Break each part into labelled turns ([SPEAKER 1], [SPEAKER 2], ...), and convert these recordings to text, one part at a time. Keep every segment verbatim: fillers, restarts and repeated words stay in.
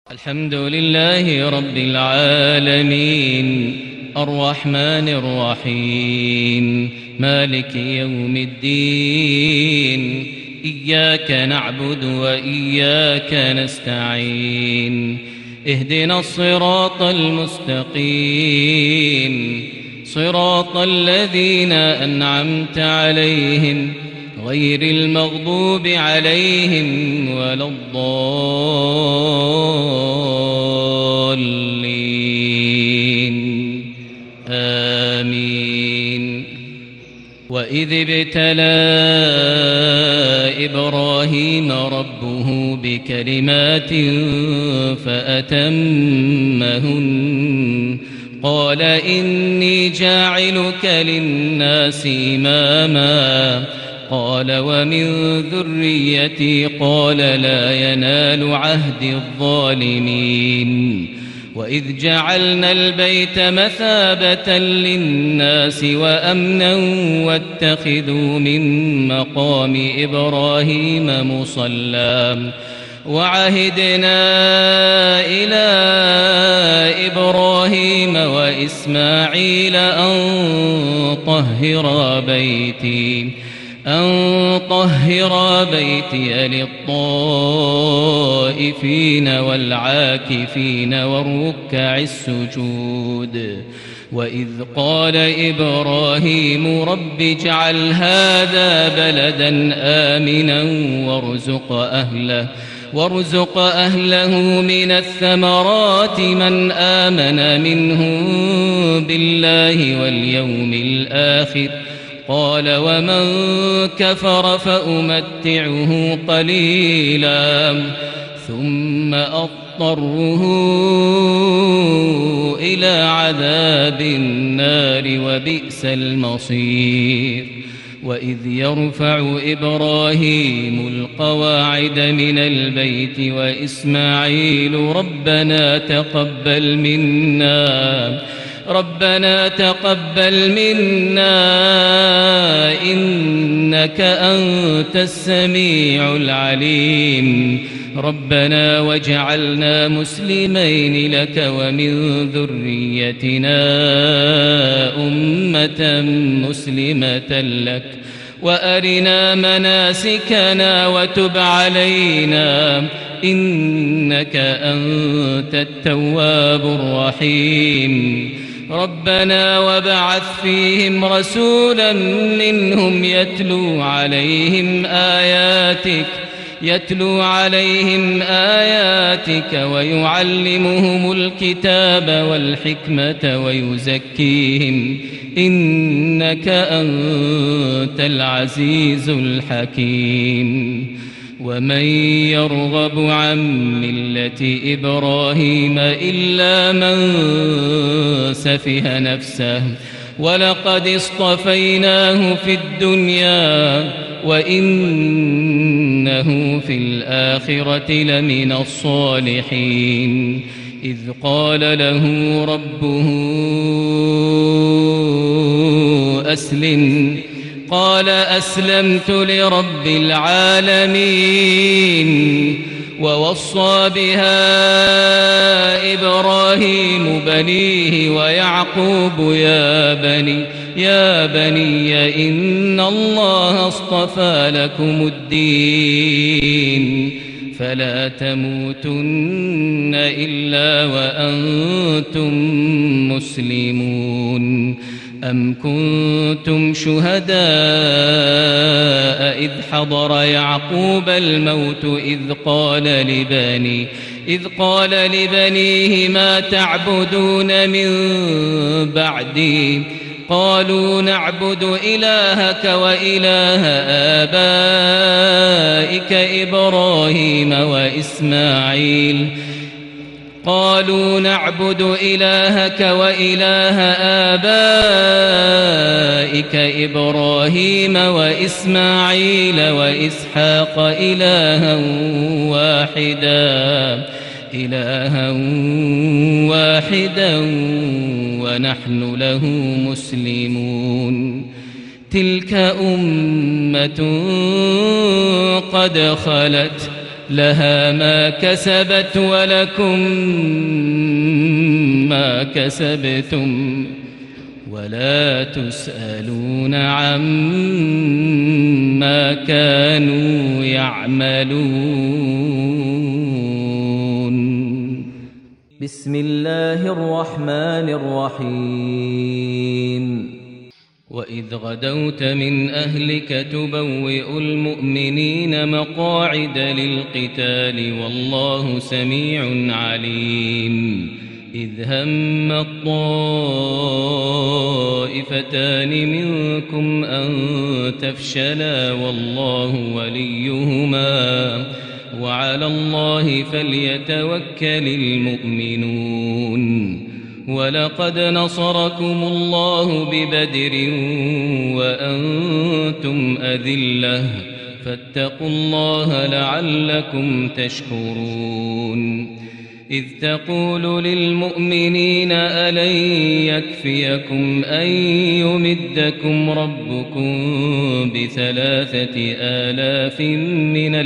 [SPEAKER 1] الحمد لله رب العالمين الرحمن الرحيم مالك يوم الدين إياك نعبد وإياك نستعين اهدنا الصراط المستقيم صراط الذين أنعمت عليهم غير المغضوب عليهم ولا الضالين آمين. وإذ ابتلى إبراهيم ربه بكلمات فأتمهن قال إني جاعلك للناس إماما قال ومن ذريتي قال لا ينال عهد الظالمين. وإذ جعلنا البيت مثابة للناس وأمنا واتخذوا من مقام إبراهيم مصلى وعهدنا إلى إبراهيم وإسماعيل أن طهرا بيتي أن طهر بيتي للطائفين والعاكفين والركع السجود. وإذ قال إبراهيم رب اجعل هذا بلدا آمنا وارزق أهله وارزق أهله من الثمرات من آمن منهم بالله واليوم الآخر قال ومن كفر فأمتعه قليلا ثم أضطره إلى عذاب النار وبئس المصير. وإذ يرفع إبراهيم القواعد من البيت وإسماعيل ربنا تقبل منا ربنا تقبل منا إنك أنت السميع العليم ربنا واجعلنا مسلمين لك ومن ذريتنا أمة مسلمة لك وأرنا مناسكنا وتب علينا إنك أنت التواب الرحيم. ربنا وابعث فيهم رسولا منهم يتلو عليهم آياتك يتلو عليهم آياتك ويعلمهم الكتاب والحكمة ويزكيهم إنك أنت العزيز الحكيم. ومن يرغب عن ملة إبراهيم إلا من سفه نفسه ولقد اصطفيناه في الدنيا وإنه في الآخرة لمن الصالحين. إذ قال له ربه أسلم قال أسلمت لرب العالمين. ووصى بها إبراهيم بنيه ويعقوب يا بني يا بني إن الله اصطفى لكم الدين فلا تموتن إلا وأنتم مسلمون. أم كنتم شهداء إذ حضر يعقوب الموت إذ قال لبني إذ قال لبنيه ما تعبدون من بعدي قالوا نعبد إلهك وإله آبائك إبراهيم وإسماعيل قالوا نعبد إلهك وإله آبائك إبراهيم وإسماعيل وإسحاق إلها واحدا إلها واحدا ونحن له مسلمون. تلك أمة قد خلت لها ما كسبت ولكم ما كسبتم ولا تسألون عما كانوا يعملون.
[SPEAKER 2] بسم الله الرحمن الرحيم.
[SPEAKER 1] وإذ غدوت من أهلك تبوئ المؤمنين مقاعد للقتال والله سميع عليم. إذ هم الطائفتان منكم أن تفشلا والله وليهما وعلى الله فليتوكل المؤمنون. ولقد نصركم الله ببدر وأنتم أذلة فاتقوا الله لعلكم تشكرون. إذ تقول للمؤمنين ألن يكفيكم أن يمدكم ربكم بثلاثة آلاف من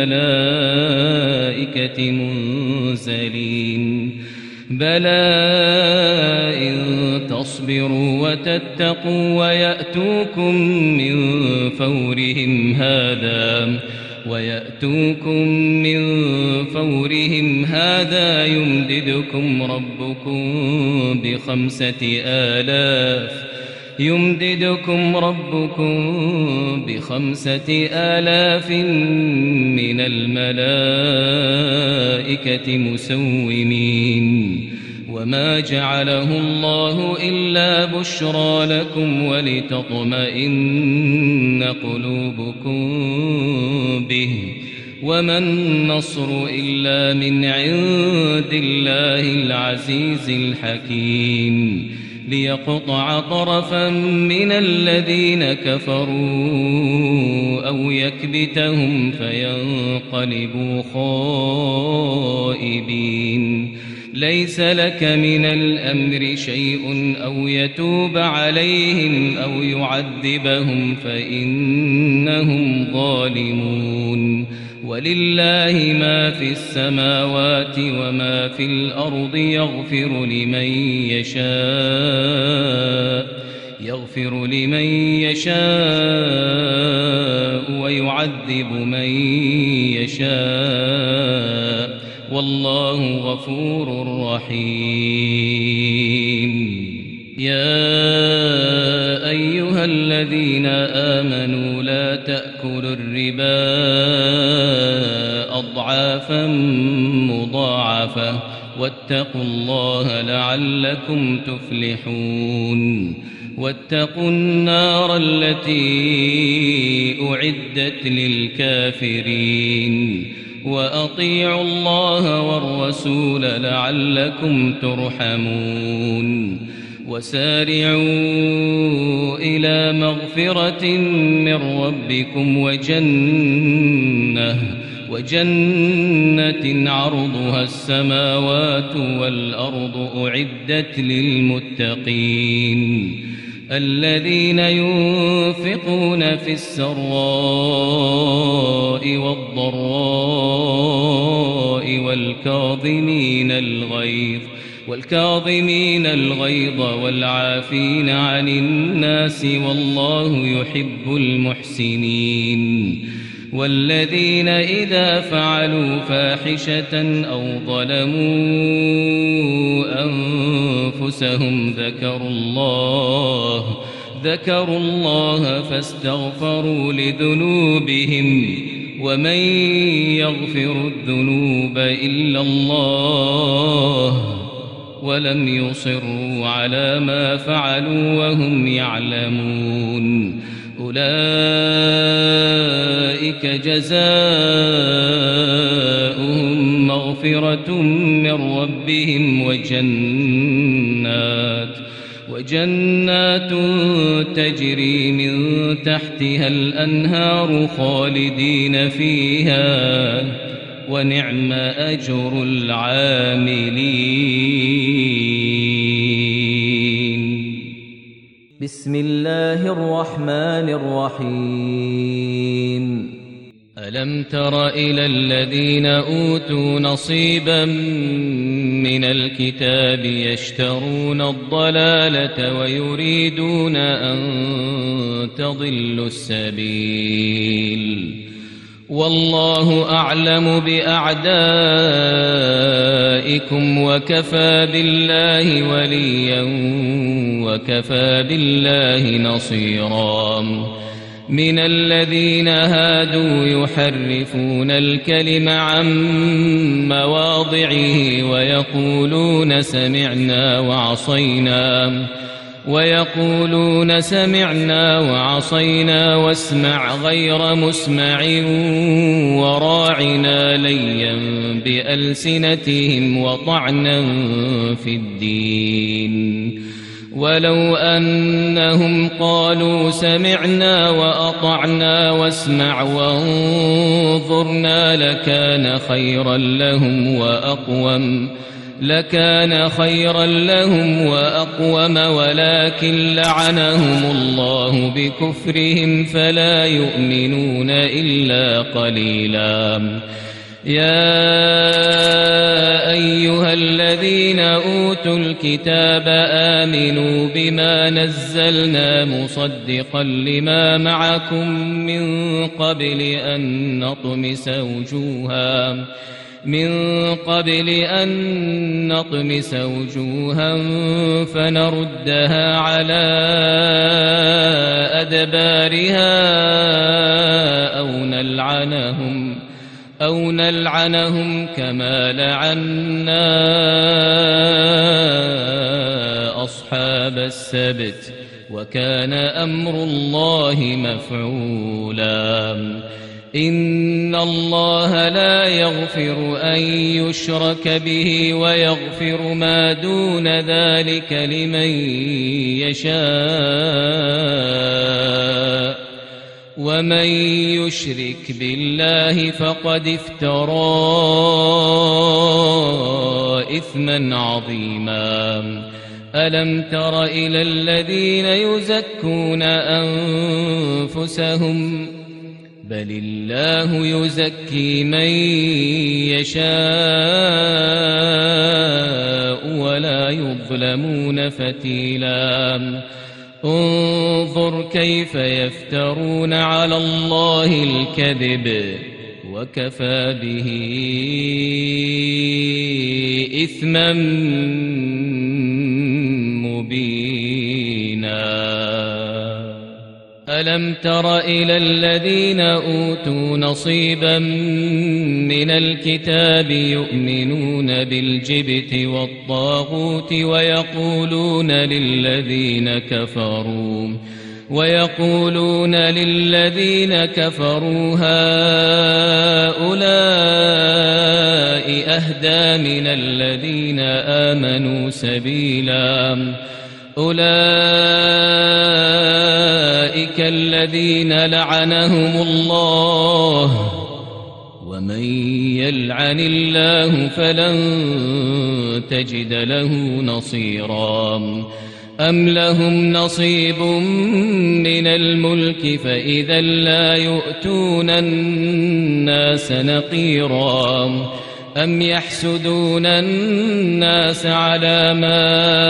[SPEAKER 1] الملائكة منزلين بلى إن تصبروا وتتقوا ويأتوكم من فورهم هذا ويأتوكم من فورهم هذا يمددكم ربكم بخمسة آلاف يمددكم ربكم بخمسة آلاف من الملائكة مسومين. وما جعله الله إلا بشرى لكم ولتطمئن قلوبكم به وما النصر إلا من عند الله العزيز الحكيم. ليقطع طرفا من الذين كفروا أو يكبتهم فينقلبوا خائبين. ليس لك من الأمر شيء أو يتوب عليهم أو يعذبهم فإنهم ظالمون. ولله ما في السماوات وما في الأرض يغفر لمن يشاء يغفر لمن يشاء ويعذب من يشاء والله غفور رحيم. يا أيها الذين آمنوا لا تأكلوا الربا أضعافا مضاعفة واتقوا الله لعلكم تفلحون. واتقوا النار التي أعدت للكافرين وأطيعوا الله والرسول لعلكم ترحمون. وسارعوا إلى مغفرة من ربكم وجنة وجنة عرضها السماوات والأرض أعدت للمتقين الذين ينفقون في السراء والضراء والكاظمين الغيظ والكاظمين الغيظ والعافين عن الناس والله يحب المحسنين. والذين إذا فعلوا فاحشة أو ظلموا أنفسهم ذكروا الله ذكروا الله فاستغفروا لذنوبهم ومن يغفر الذنوب إلا الله ولم يصروا على ما فعلوا وهم يعلمون. أولئك جزاؤهم مغفرة من ربهم وجنات وجنات تجري من تحتها الأنهار خالدين فيها ونعم أجر العاملين.
[SPEAKER 2] بسم الله الرحمن الرحيم.
[SPEAKER 1] ألم تر إلى الذين أوتوا نصيبا من الكتاب يشترون الضلالة ويريدون أن تضلوا السبيل والله أعلم بأعدائكم وكفى بالله وليا وكفى بالله نصيرا من الذين هادوا يحرفون الكلم عن مواضعه ويقولون سمعنا وعصينا ويقولون سمعنا وعصينا واسمع غير مسمع وراعنا ليا بألسنتهم وطعنا في الدين ولو أنهم قالوا سمعنا وأطعنا واسمع وانظرنا لكان خيرا لهم وأقوم لكان خيرا لهم وأقوم ولكن لعنهم الله بكفرهم فلا يؤمنون إلا قليلا يا أيها الذين أوتوا الكتاب آمنوا بما نزلنا مصدقا لما معكم من قبل أن نطمس وجوها من قبل أن نطمس وجوها فنردها على أدبارها أو نلعنهم أو نلعنهم كما لعنا أصحاب السبت وكان أمر الله مفعولا إن الله لا يغفر أن يشرك به ويغفر ما دون ذلك لمن يشاء ومن يشرك بالله فقد افترى إثما عظيما ألم تر إلى الذين يزكون أنفسهم بل الله يزكي من يشاء ولا يظلمون فتيلا انظر كيف يفترون على الله الكذب وكفى به إثما مبينا ألم تر إلى الذين أوتوا نصيبا من الكتاب يؤمنون بالجبت والطاغوت ويقولون للذين كفروا ويقولون للذين كفروا هؤلاء أهدى من الذين آمنوا سبيلا أولئك الذين لعنهم الله ومن يلعن الله فلن تجد له نصيرا أم لهم نصيب من الملك فإذا لا يؤتون الناس نقيرا أم يحسدون الناس على ما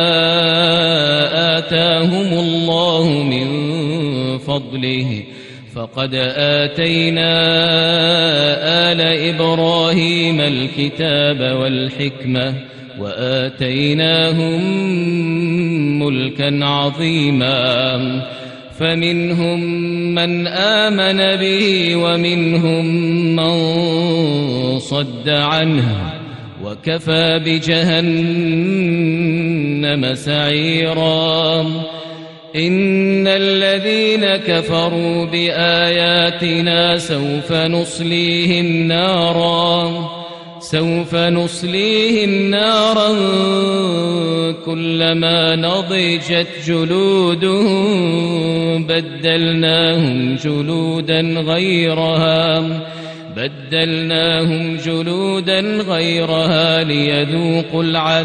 [SPEAKER 1] آتاهم الله من فضله فقد آتينا آل إبراهيم الكتاب والحكمة وآتيناهم ملكا عظيما فمنهم من آمن به ومنهم من صد عنه وكفى بجهنم سعيرا إن الذين كفروا بآياتنا سوف نصليهم نارا سوف نصليهم نارا كلما نضجت جلودهم بدلناهم جلودا غيرها بدلناهم جلودا غيرها ليذوقوا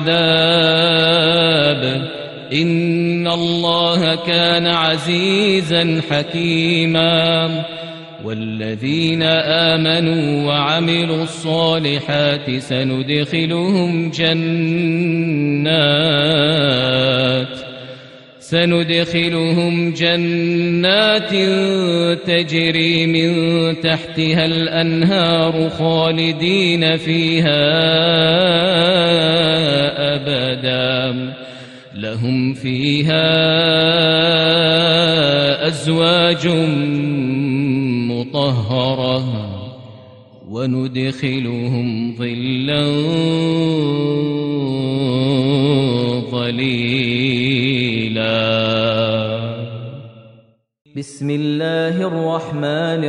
[SPEAKER 1] العذاب إن الله كان عزيزا حكيما والذين آمنوا وعملوا الصالحات سندخلهم جنات سندخلهم جنات تجري من تحتها الأنهار خالدين فيها أبدا لهم فيها أزواج مطهرة وندخلهم ظلا ظليلا.
[SPEAKER 2] بسم الله الرحمن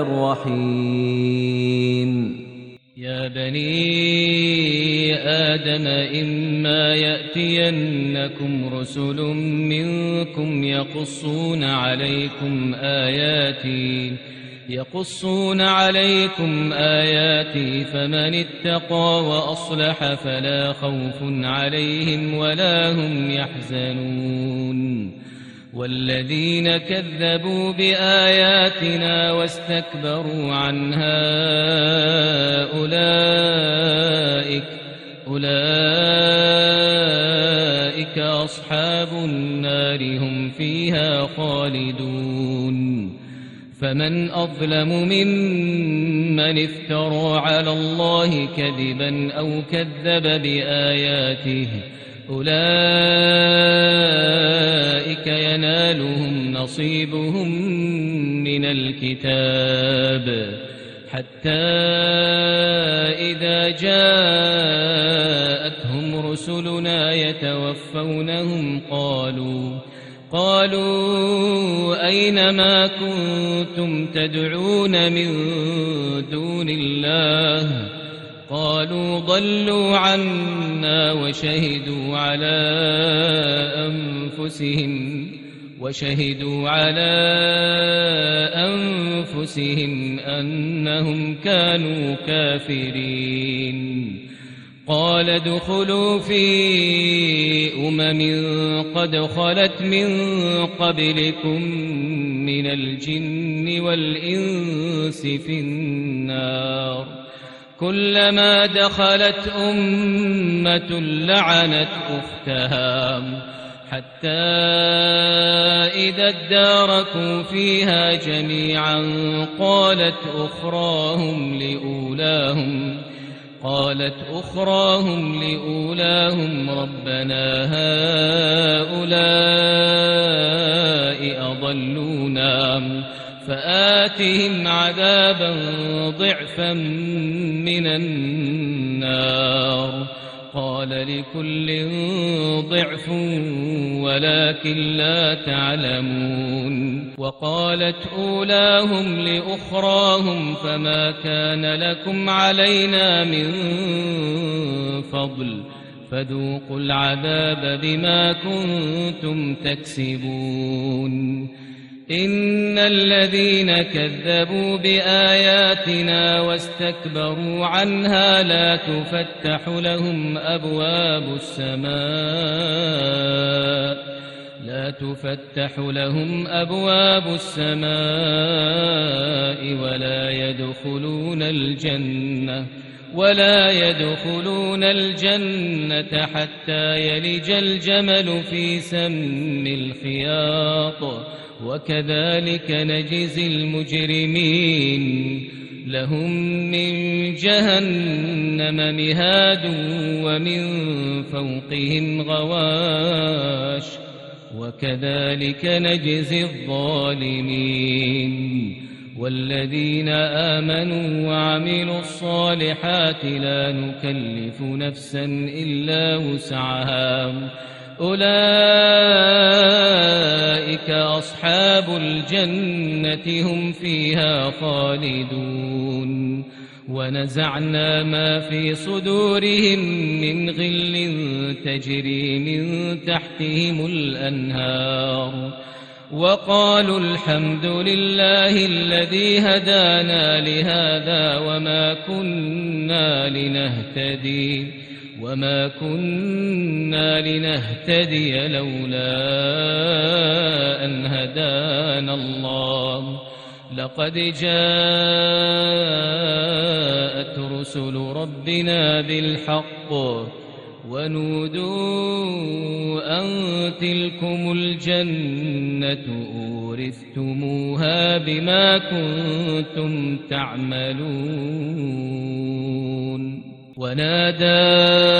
[SPEAKER 2] الرحيم.
[SPEAKER 1] يا بني آدم إما يأتينكم رسل منكم يقصون عليكم آياتي يقصون عليكم آياتي فمن اتقى وأصلح فلا خوف عليهم ولا هم يحزنون. والذين كذبوا بآياتنا واستكبروا عنها أولئك أولئك أصحاب النار هم فيها خالدون. فمن أظلم ممن افترى على الله كذبا أو كذب بآياته أولئك ينالهم نصيبهم من الكتاب حتى إذا جاءتهم رسلنا يتوفونهم قالوا قالوا أين ما كنتم تدعون من دون الله قالوا ضلوا عنا وشهدوا على أنفسهم وشهدوا على أنفسهم أنهم كانوا كافرين. قال ادخلوا في أمم قد خلت من قبلكم من الجن والإنس في النار كلما دخلت أمة لعنت أختها حتى إذا اداركوا فيها جميعا قالت أخراهم لأولاهم قالت أخراهم لأولاهم ربنا هؤلاء أضلونا فآتهم عذابا ضعفا من النار. قال لكل ضعف ولكن لا تعلمون. وقالت أولاهم لأخراهم فما كان لكم علينا من فضل فذوقوا العذاب بما كنتم تكسبون. إن الذين كذبوا بآياتنا واستكبروا عنها لا تفتح لهم أبواب السماء لا تفتح لهم أبواب السماء ولا يدخلون الجنة ولا يدخلون الجنة حتى يلج الجمل في سم الخياط وكذلك نجزي المجرمين. لهم من جهنم مهاد ومن فوقهم غواش وكذلك نجزي الظالمين. والذين آمنوا وعملوا الصالحات لا نكلف نفسا إلا وسعها أولئك أصحاب الجنة هم فيها خالدون. ونزعنا ما في صدورهم من غل تجري من تحتهم الأنهار وقالوا الحمد لله الذي هدانا لهذا وما كنا لنهتدي وما كنا لنهتدي لولا أن هدانا الله لقد جاءت رسل ربنا بالحق ونودوا أن تلكم الجنة أورثتموها بما كنتم تعملون ونادى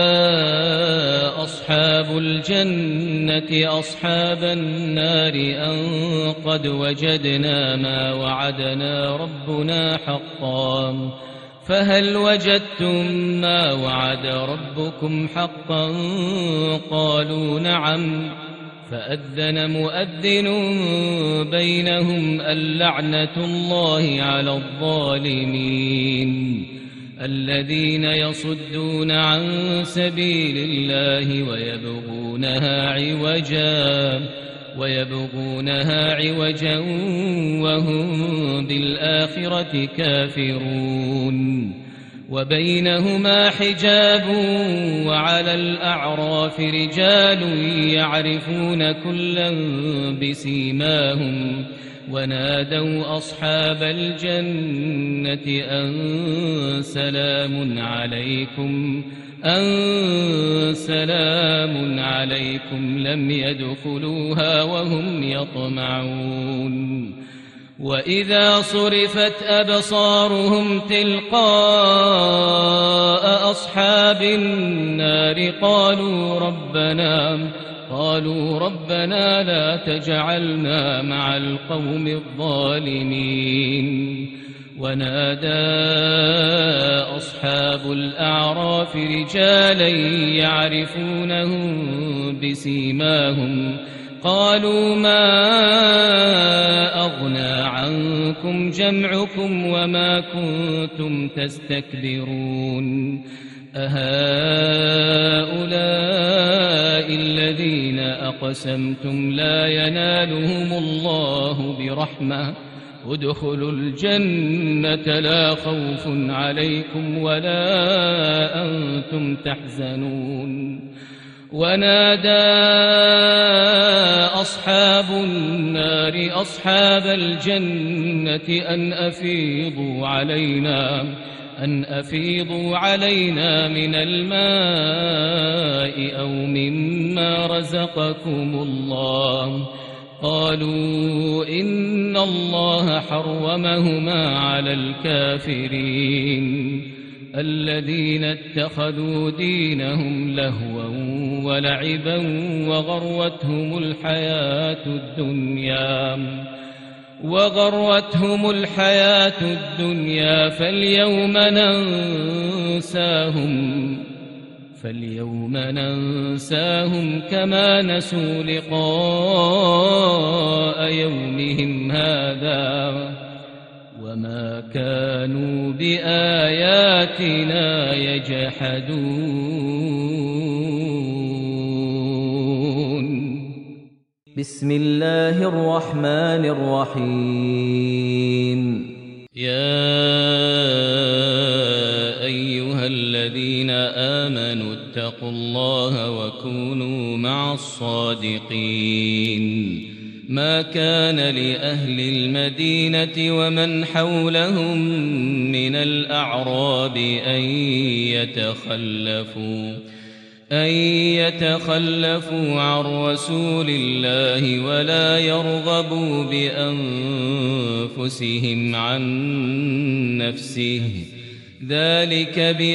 [SPEAKER 1] أصحاب الجنة أصحاب النار أن قد وجدنا ما وعدنا ربنا حقا فهل وجدتم ما وعد ربكم حقا قالوا نعم فأذن مؤذن بينهم اللعنة الله على الظالمين الذين يصدون عن سبيل الله ويبغونها عوجا ويبغونها عوجا وهم بالآخرة كافرون وبينهما حجاب وعلى الأعراف رجال يعرفون كلا بسيماهم ونادوا أصحاب الجنة أن سلام عليكم أن سلام عليكم لم يدخلوها وهم يطمعون وإذا صرفت أبصارهم تلقاء أصحاب النار قالوا ربنا قالوا ربنا لا تجعلنا مع القوم الظالمين ونادى أصحاب الأعراف رجالا يعرفونهم بسيماهم قالوا ما أغنى عنكم جمعكم وما كنتم تستكبرون أهؤلاء الذين أقسمتم لا ينالهم الله برحمة ادخلوا الجنة لا خوف عليكم ولا أنتم تحزنون ونادى أصحاب النار أصحاب الجنة أن أفيضوا علينا أن أفيضوا علينا من الماء أو مما رزقكم الله قالوا إن الله حرمهما على الكافرين الذين اتخذوا دينهم لهوا ولعبا وغرتهم الحياة الدنيا وغرتهم الحياة الدنيا فاليوم ننساهم فاليوم ننساهم كما نسوا لقاء يومهم هذا وما كانوا بآياتنا يجحدون.
[SPEAKER 2] بسم الله الرحمن الرحيم.
[SPEAKER 1] يا أيها الذين آمنوا اتقوا الله وكونوا مع الصادقين. ما كان لأهل المدينة ومن حولهم من الأعراب أن يتخلفوا أن يتخلفوا عن رسول الله ولا يرغبوا بأنفسهم عن نفسه ذلك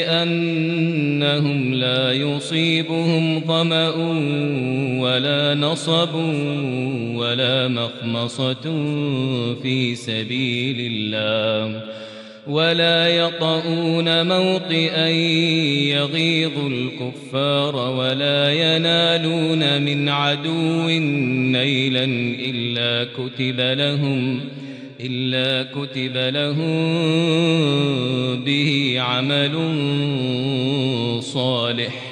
[SPEAKER 1] بأنهم لا يصيبهم ظمأ ولا نصب ولا مخمصة في سبيل الله ولا يطؤون موطئا يغيظ الكفار ولا ينالون من عدو نيلا إلا كتب لهم إلا كتب لهم به عمل صالح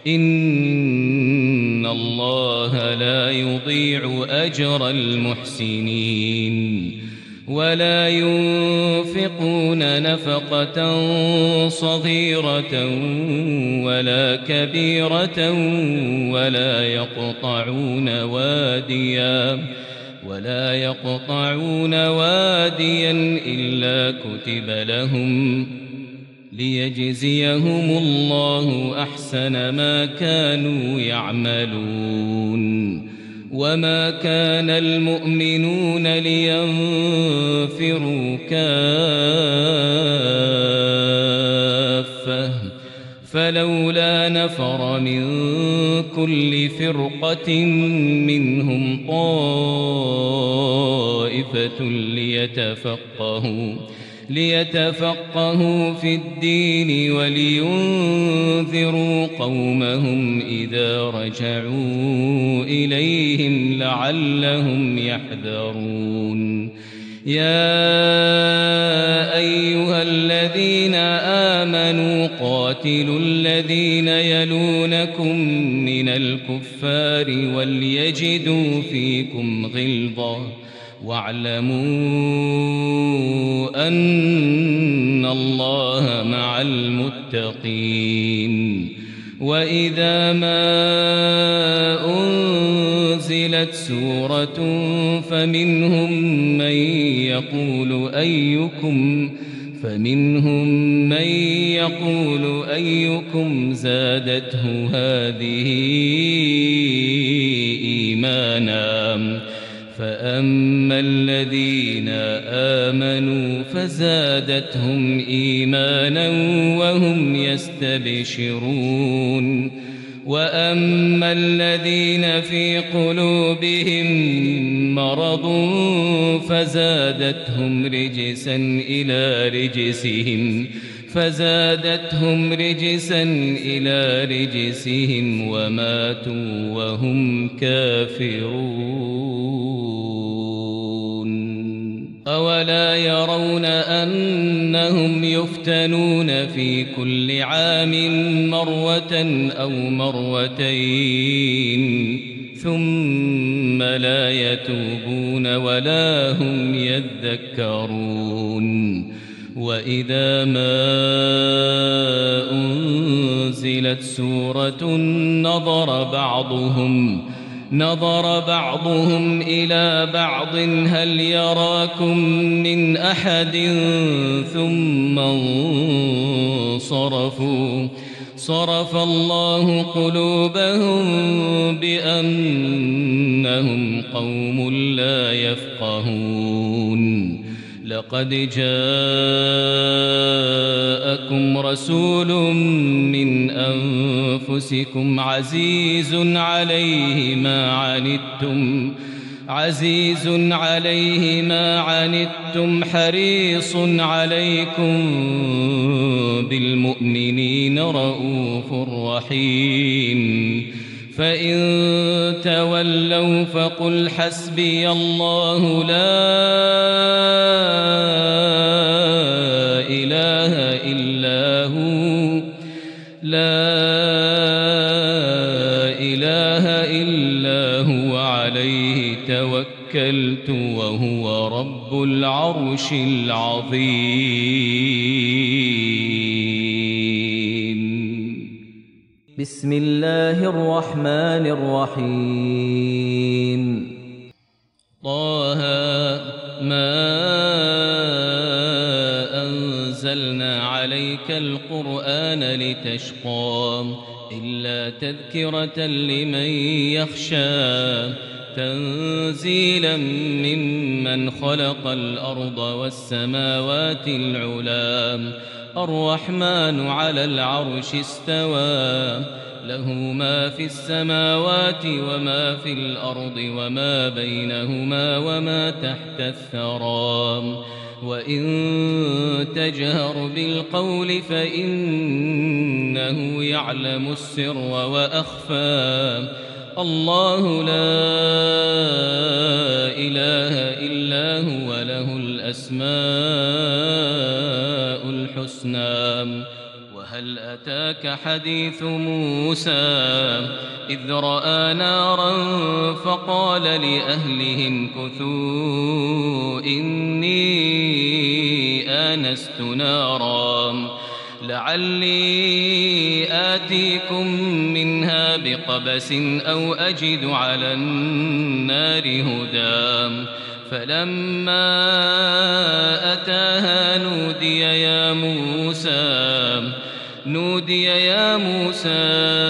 [SPEAKER 1] إن الله لا يضيع أجر المحسنين. ولا ينفقون نفقة صغيرة ولا كبيرة ولا يقطعون واديا ولا يقطعون واديا إلا كتب لهم ليجزيهم الله أحسن ما كانوا يعملون. وما كان المؤمنون لينفروا كافة فلولا نفر من كل فرقة منهم طائفة ليتفقهوا ليتفقهوا في الدين ولينذروا قومهم إذا رجعوا إليهم لعلهم يحذرون. يا أيها الذين آمنوا قاتلوا الذين يلونكم من الكفار وليجدوا فيكم غلظة واعلموا أن الله مع المتقين. وإذا ما أنزلت سورة فمنهم من يقول أيكم فمنهم من يقول أيكم زادته هذه إيمانا فأما الذين آمنوا فزادتهم إيمانا وهم يستبشرون. وأما الذين في قلوبهم مرض فزادتهم رجسا إلى رجسهم فزادتهم رجسا إلى رجسهم وماتوا وهم كافرون. أولا يرون أنهم يفتنون في كل عام مرة أو مرتين ثم لا يتوبون ولا هم يذكرون. وإذا ما أنزلت سورة نظر بعضهم نظر بعضهم إلى بعض هل يراكم من أحد ثم انصرفوا صرف الله قلوبهم بأنهم قوم لا يفقهون. لقد جاءكم رسول من أنفسكم عزيز عليه ما عنتم عزيز عليه ما عنتم حريص عليكم بالمؤمنين رؤوف رحيم. فإن تولوا فقل حسبي الله لا إله إلا هو لا إله إلا هو عليه توكلت وهو رب العرش العظيم.
[SPEAKER 2] بسم الله الرحمن الرحيم.
[SPEAKER 1] طه ما أنزلنا عليك القرآن لتشقى إلا تذكرة لمن يخشى تنزيلا ممن خلق الأرض والسماوات العلى الرحمن على العرش استوى له ما في السماوات وما في الأرض وما بينهما وما تحت الثرى. وإن تجهر بالقول فإنه يعلم السر وأخفى. الله لا إله إلا هو له الأسماء الحسنى. وهل أتاك حديث موسى إذ رأى نارا فقال لأهلهم كثوا إني آنست نارا لعلي آتيكم منها بقبس أو أجد على النار هدى فلما أتاها نودي يا موسى نودي يا موسى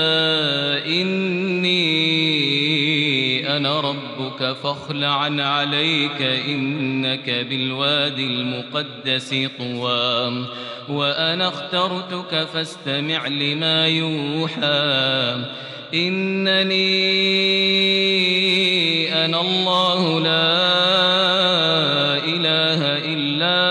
[SPEAKER 1] إني أنا ربك فاخلع عليك إنك بالوادي المقدس طوى وأنا اخترتك فاستمع لما يوحى إنني أنا الله لا إله إلا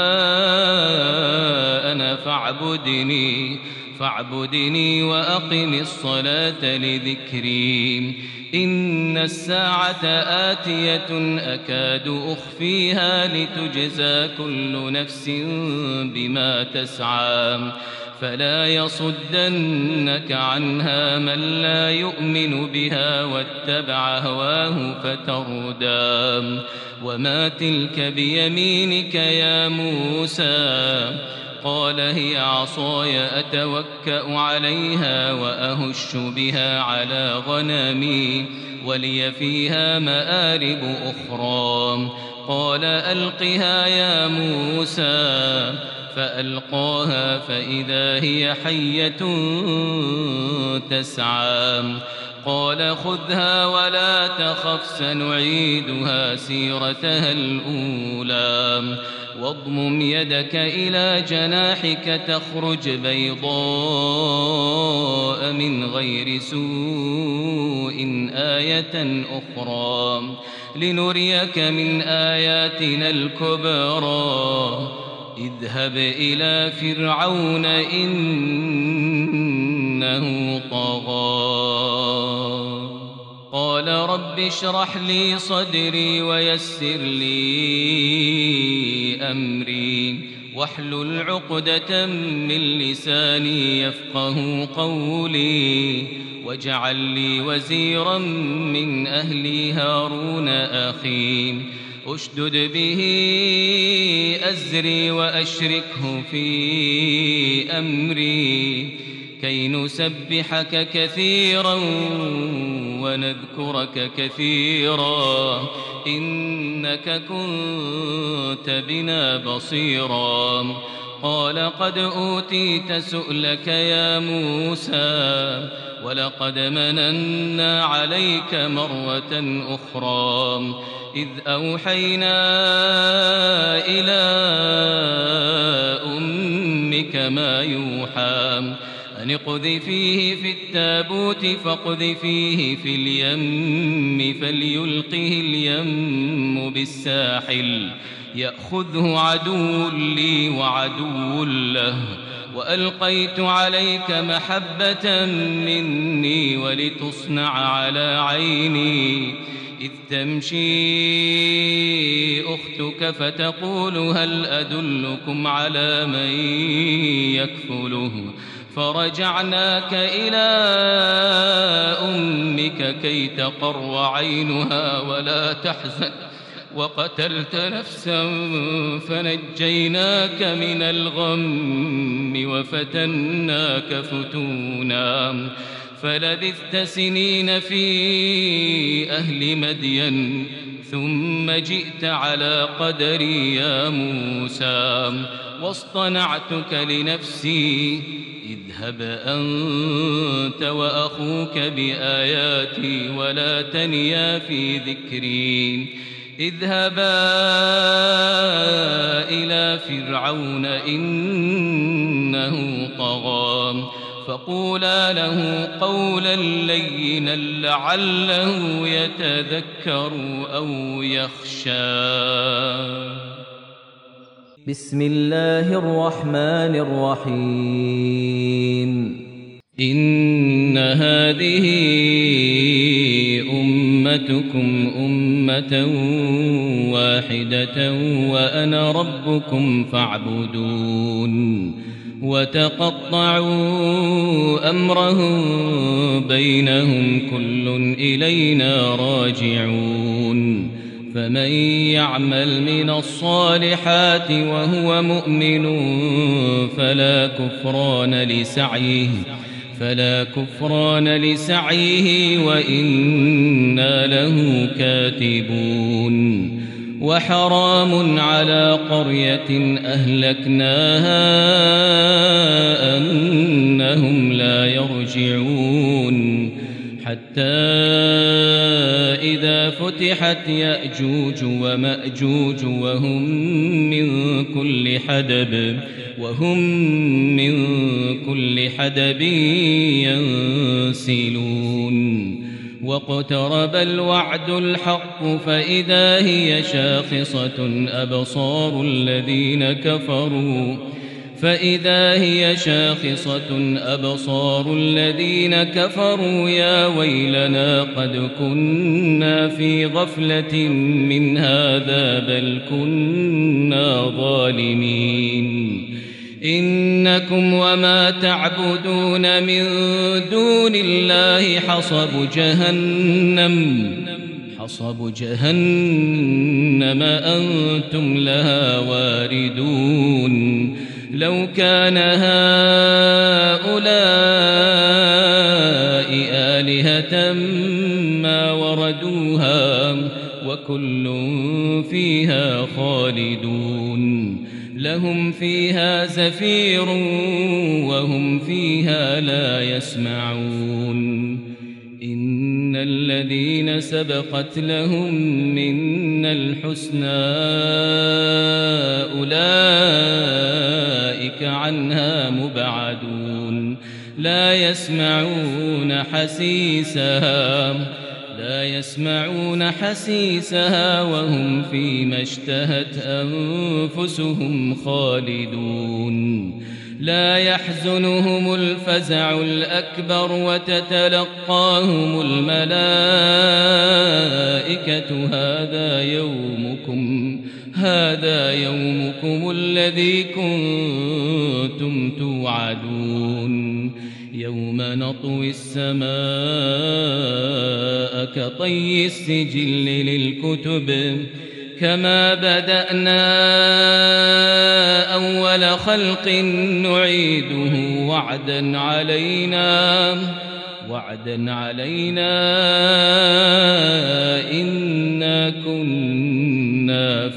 [SPEAKER 1] أنا فاعبدني فاعبدني وأقم الصلاة لذكري إن الساعة آتية أكاد أخفيها لتجزى كل نفس بما تسعى فلا يصدنك عنها من لا يؤمن بها واتبع هواه فتردى وما تلك بيمينك يا موسى قال هي عصاي أتوكأ عليها وأهش بها على غنمي ولي فيها مآرب أخرى قال ألقها يا موسى فألقاها فإذا هي حية تسعى قال خذها ولا تخف سنعيدها سيرتها الأولى واضمم يدك إلى جناحك تخرج بيضاء من غير سوء آية أخرى لنريك من آياتنا الكبرى اذهب إلى فرعون إنه طغى قال رب اشرح لي صدري ويسر لي أمري واحلل عقدة من لساني يفقه قولي واجعل لي وزيرا من أهلي هارون أخي أشدد به أزري وأشركه في أمري كي نسبحك كثيرا ونذكرك كثيرا إنك كنت بنا بصيرا قال قد أوتيت سؤلك يا موسى ولقد مننا عليك مرة أخرى إذ أوحينا إلى أمك ما يوحى أن اقذفيه في التابوت فاقذفيه في اليم فليلقه اليم بالساحل يأخذه عدو لي وعدو له وألقيت عليك محبة مني ولتصنع على عيني إذ تمشي أختك فتقول هل أدلكم على من يكفله فرجعناك إلى أمك كي تقر عينها ولا تحزن وقتلت نفسا فنجيناك من الغم وفتناك فتونا فلبثت سنين في أهل مدين ثم جئت على قدري يا موسى واصطنعتك لنفسي اذهب أنت وأخوك بآياتي ولا تنيا في ذكري اذهبا إلى فرعون إنه طغى فقولا له قولا لينا لعله يتذكر أو يخشى.
[SPEAKER 2] بسم الله الرحمن الرحيم.
[SPEAKER 1] إن هذه أمتكم أمة واحدة وأنا ربكم فاعبدون وتقطعوا أمرهم بينهم كل إلينا راجعون فمن يعمل من الصالحات وهو مؤمن فلا كفران لسعيه فلا كفران لسعيه وإنا له كاتبون وحرام على قرية أهلكناها أنهم لا يرجعون حتى إذا فتحت يأجوج ومأجوج وهم من كل حدب وهم من كل حدب ينسلون واقترب الوعد الحق فإذا هي شاخصة أبصار الذين كفروا فإذا هي شاخصة أبصار الذين كفروا يا ويلنا قد كنا في غفلة من هذا بل كنا ظالمين إنكم وما تعبدون من دون الله حصب جهنم حصب جهنم أنتم لها واردون لو كان هؤلاء آلهة ما وردوها وكل فيها خالدون لهم فيها زفير وهم فيها لا يسمعون إن الذين سبقت لهم منا الحسنى أولئك عنها مبعدون لا يسمعون حسيسها لا يسمعون حسيسها وهم فيما اشتهت أنفسهم خالدون لا يحزنهم الفزع الأكبر وتتلقاهم الملائكة هذا يومكم هذا يومكم الذي كنتم توعدون يوم نطوي السماء كطي السجل للكتب كما بدأنا أول خلق نعيده وعدا علينا وعدا علينا إنا كنا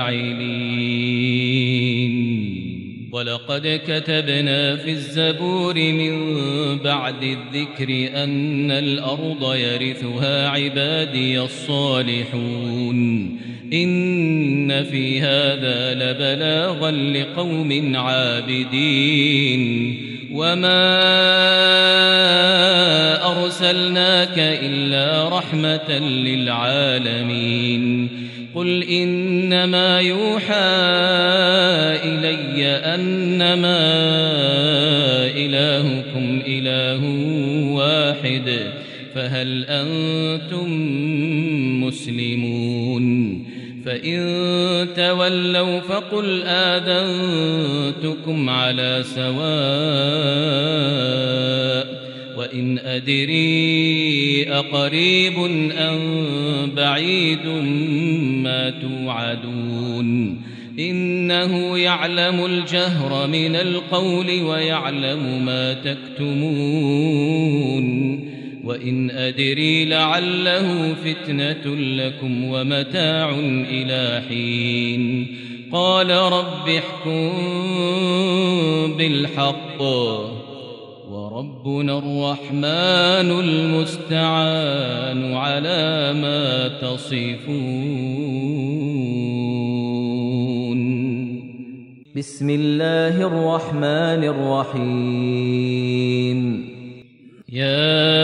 [SPEAKER 1] فاعلين ولقد كتبنا في الزبور من بعد الذكر أن الأرض يرثها عبادي الصالحون إن في هذا لبلاغا لقوم عابدين وما أرسلناك إلا رحمة للعالمين قل إنما يوحى إلي أنما إلهكم إله واحد فهل أنتم مسلمون فإن تولوا فقل آذنتكم على سواء وإن أدري أقريب أم بعيد ما توعدون إنه يعلم الجهر من القول ويعلم ما تكتمون وإن أدري لعله فتنة لكم ومتاع إلى حين قال رب احكم بالحق وربنا الرحمن المستعان على ما تصفون.
[SPEAKER 2] بسم الله الرحمن الرحيم.
[SPEAKER 1] يا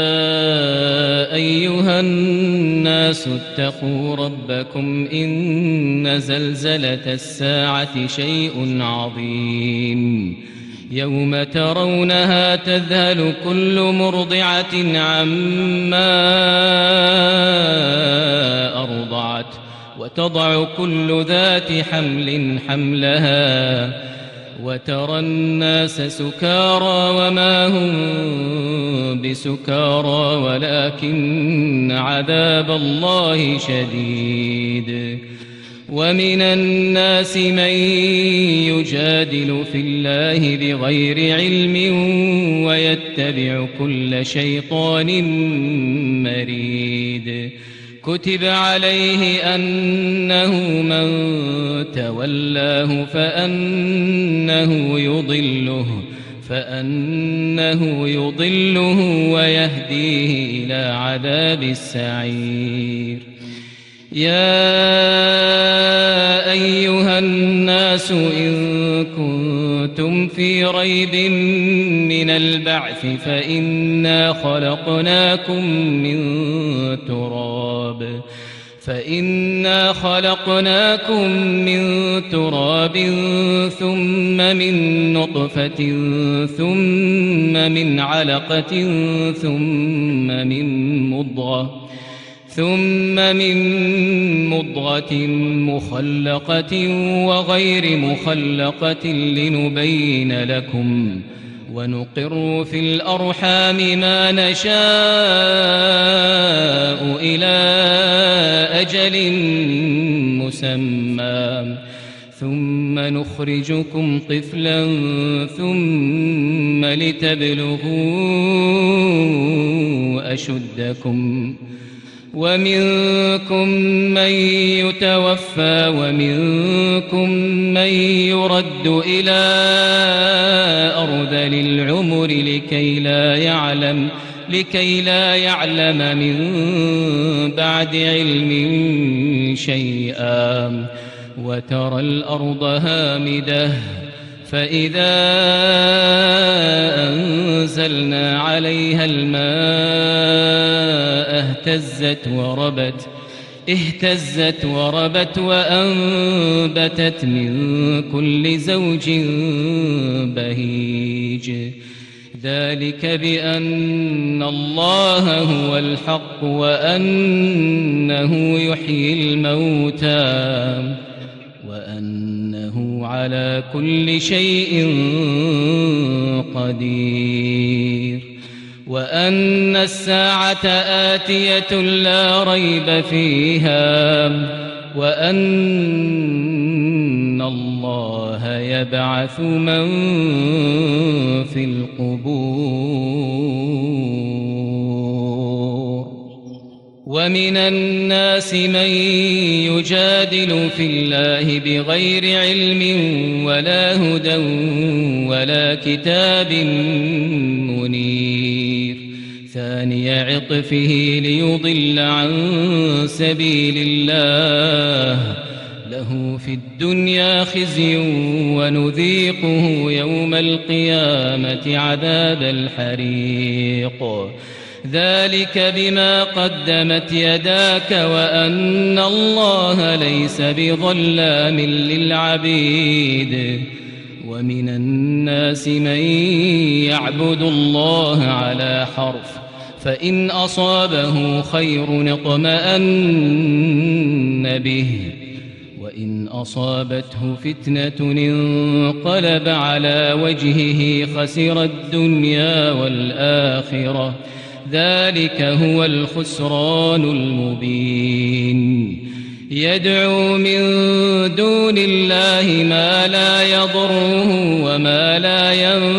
[SPEAKER 1] أيها الناس اتقوا ربكم إن زلزلة الساعة شيء عظيم يوم ترونها تذهل كل مرضعة عما أرضعت وتضع كل ذات حمل حملها وترى الناس سكارى وما هم بسكارى ولكن عذاب الله شديد. ومن الناس من يجادل في الله بغير علم ويتبع كل شيطان مريد. كتب عليه أنه من تولاه فأنه يضله فأنه يضله ويهديه إلى عذاب السعير. يا أيها الناس إن كنتم في ريب من البعث فإنا خلقناكم من تراب فإنا خلقناكم من تراب ثم من نطفة ثم من علقة ثم من مضغة ثم من مضغة مخلقة وغير مخلقة لنبين لكم ونقر في الأرحام ما نشاء إلى أجل مسمى ثم نخرجكم طفلا ثم لتبلغوا أشدكم ومنكم من يتوفى ومنكم من يرد إلى أرذل العمر لكي لا يعلم لكي لا يعلم من بعد علم شيئا. وترى الأرض هامدة فإذا أنزلنا عليها الماء اهتزت وربت اهتزت وربت وأنبتت من كل زوج بهيج. ذلك بأن الله هو الحق وأنه يحيي الموتى وأنه على كل شيء قدير. وأن الساعة آتية لا ريب فيها وأن الله يبعث من في القبور. ومن الناس من يجادل في الله بغير علم ولا هدى ولا كتاب منير. ثاني عطفه ليضل عن سبيل الله له في الدنيا خزي ونذيقه يوم القيامة عذاب الحريق. ذلك بما قدمت يداك وأن الله ليس بظلام للعبيد. ومن الناس من يعبد الله على حرف فإن أصابه خير اطمأن به وإن أصابته فتنة انقلب على وجهه خسر الدنيا والآخرة. ذلك هو الخسران المبين. يدعو من دون الله ما لا يضره وما لا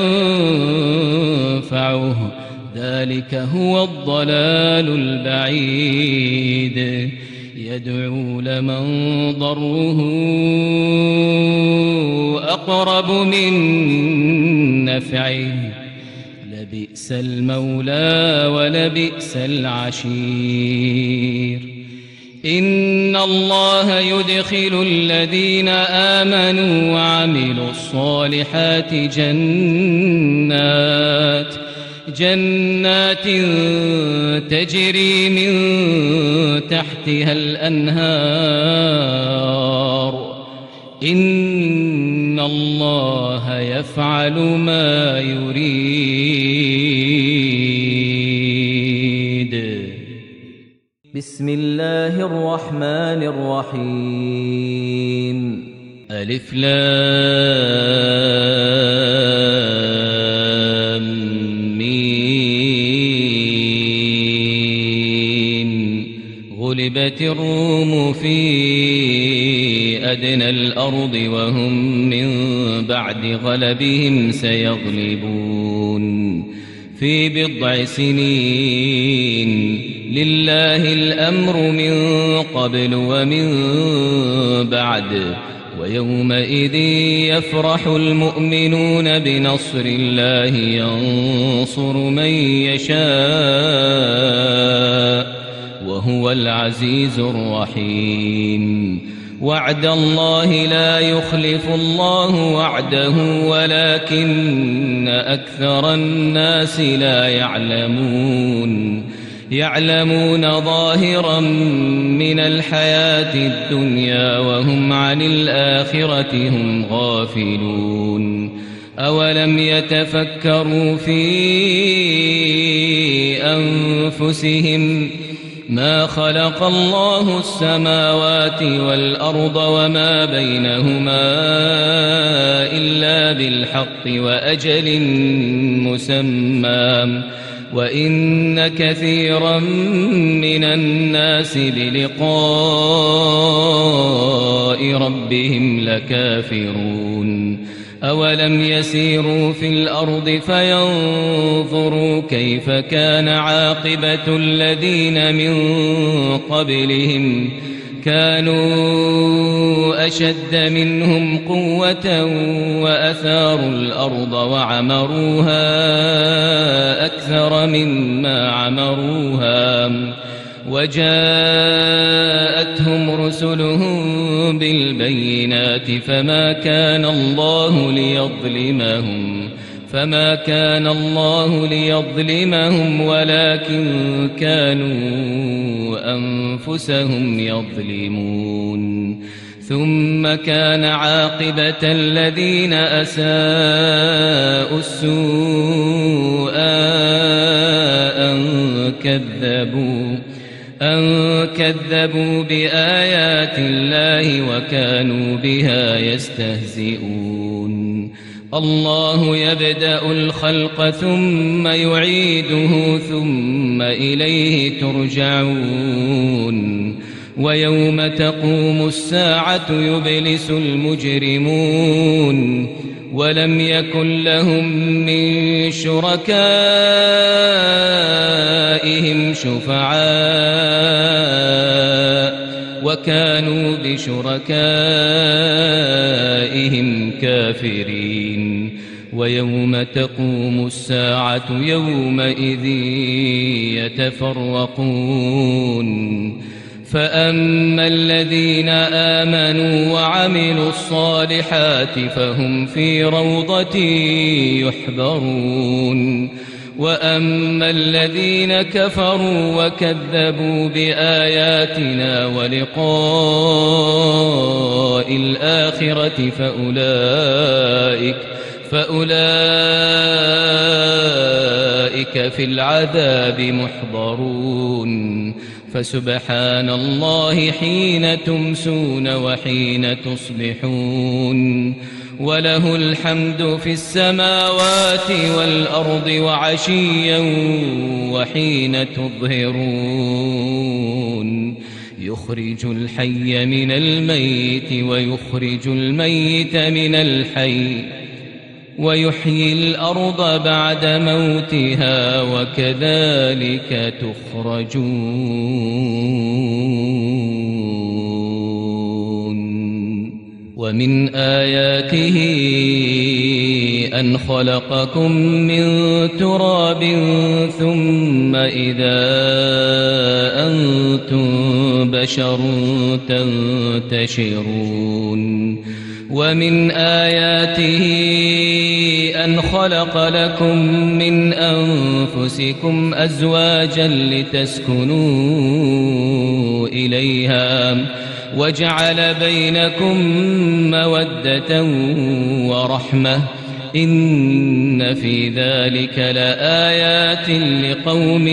[SPEAKER 1] ينفعه. ذلك هو الضلال البعيد. يدعو لمن ضره أقرب من نفعه لبئس المولى ولبئس العشير. إن الله يدخل الذين آمنوا وعملوا الصالحات جنات جنات تجري من تحتها الأنهار. إن الله يفعل ما يريد.
[SPEAKER 2] بسم الله الرحمن الرحيم.
[SPEAKER 1] ألف لام غلبت الروم في أدنى الأرض وهم من بعد غلبهم سيغلبون في بضع سنين لله الأمر من قبل ومن بعد ويومئذ يفرح المؤمنون بنصر الله ينصر من يشاء وهو العزيز الرحيم وعد الله لا يخلف الله وعده ولكن أكثر الناس لا يعلمون يعلمون ظاهرا من الحياة الدنيا وهم عن الآخرة هم غافلون أولم يتفكروا في أنفسهم ما خلق الله السماوات والأرض وما بينهما إلا بالحق وأجل مسمى وإن كثيرا من الناس بلقاء ربهم لكافرون أولم يسيروا في الأرض فينظروا كيف كان عاقبة الذين من قبلهم كانوا أشد منهم قوة وأثاروا الأرض وعمروها أكثر مما عمروها وجاءتهم رسلهم بالبينات فما كان الله ليظلمهم فما كان الله ليظلمهم ولكن كانوا أنفسهم يظلمون ثم كان عاقبة الذين أساءوا السوء أن كذبوا أن كذبوا بآيات الله وكانوا بها يستهزئون الله يبدأ الخلق ثم يعيده ثم إليه ترجعون ويوم تقوم الساعة يبلس المجرمون ولم يكن لهم من شركائهم شفعاء وكانوا بشركائهم كافرين ويوم تقوم الساعة يومئذ يتفرقون فأما الذين آمنوا وعملوا الصالحات فهم في روضة يحبرون وأما الذين كفروا وكذبوا بآياتنا ولقاء الآخرة فأولئك فأولئك في العذاب محضرون فسبحان الله حين تمسون وحين تصبحون وله الحمد في السماوات والأرض وعشيا وحين تظهرون يخرج الحي من الميت ويخرج الميت من الحي ويحيي الأرض بعد موتها وكذلك تخرجون ومن آياته أن خلقكم من تراب ثم إذا أنتم بشر تنتشرون ومن آياته أن خلق لكم من أنفسكم أزواجا لتسكنوا إليها وجعل بينكم مودة ورحمة إن في ذلك لآيات لقوم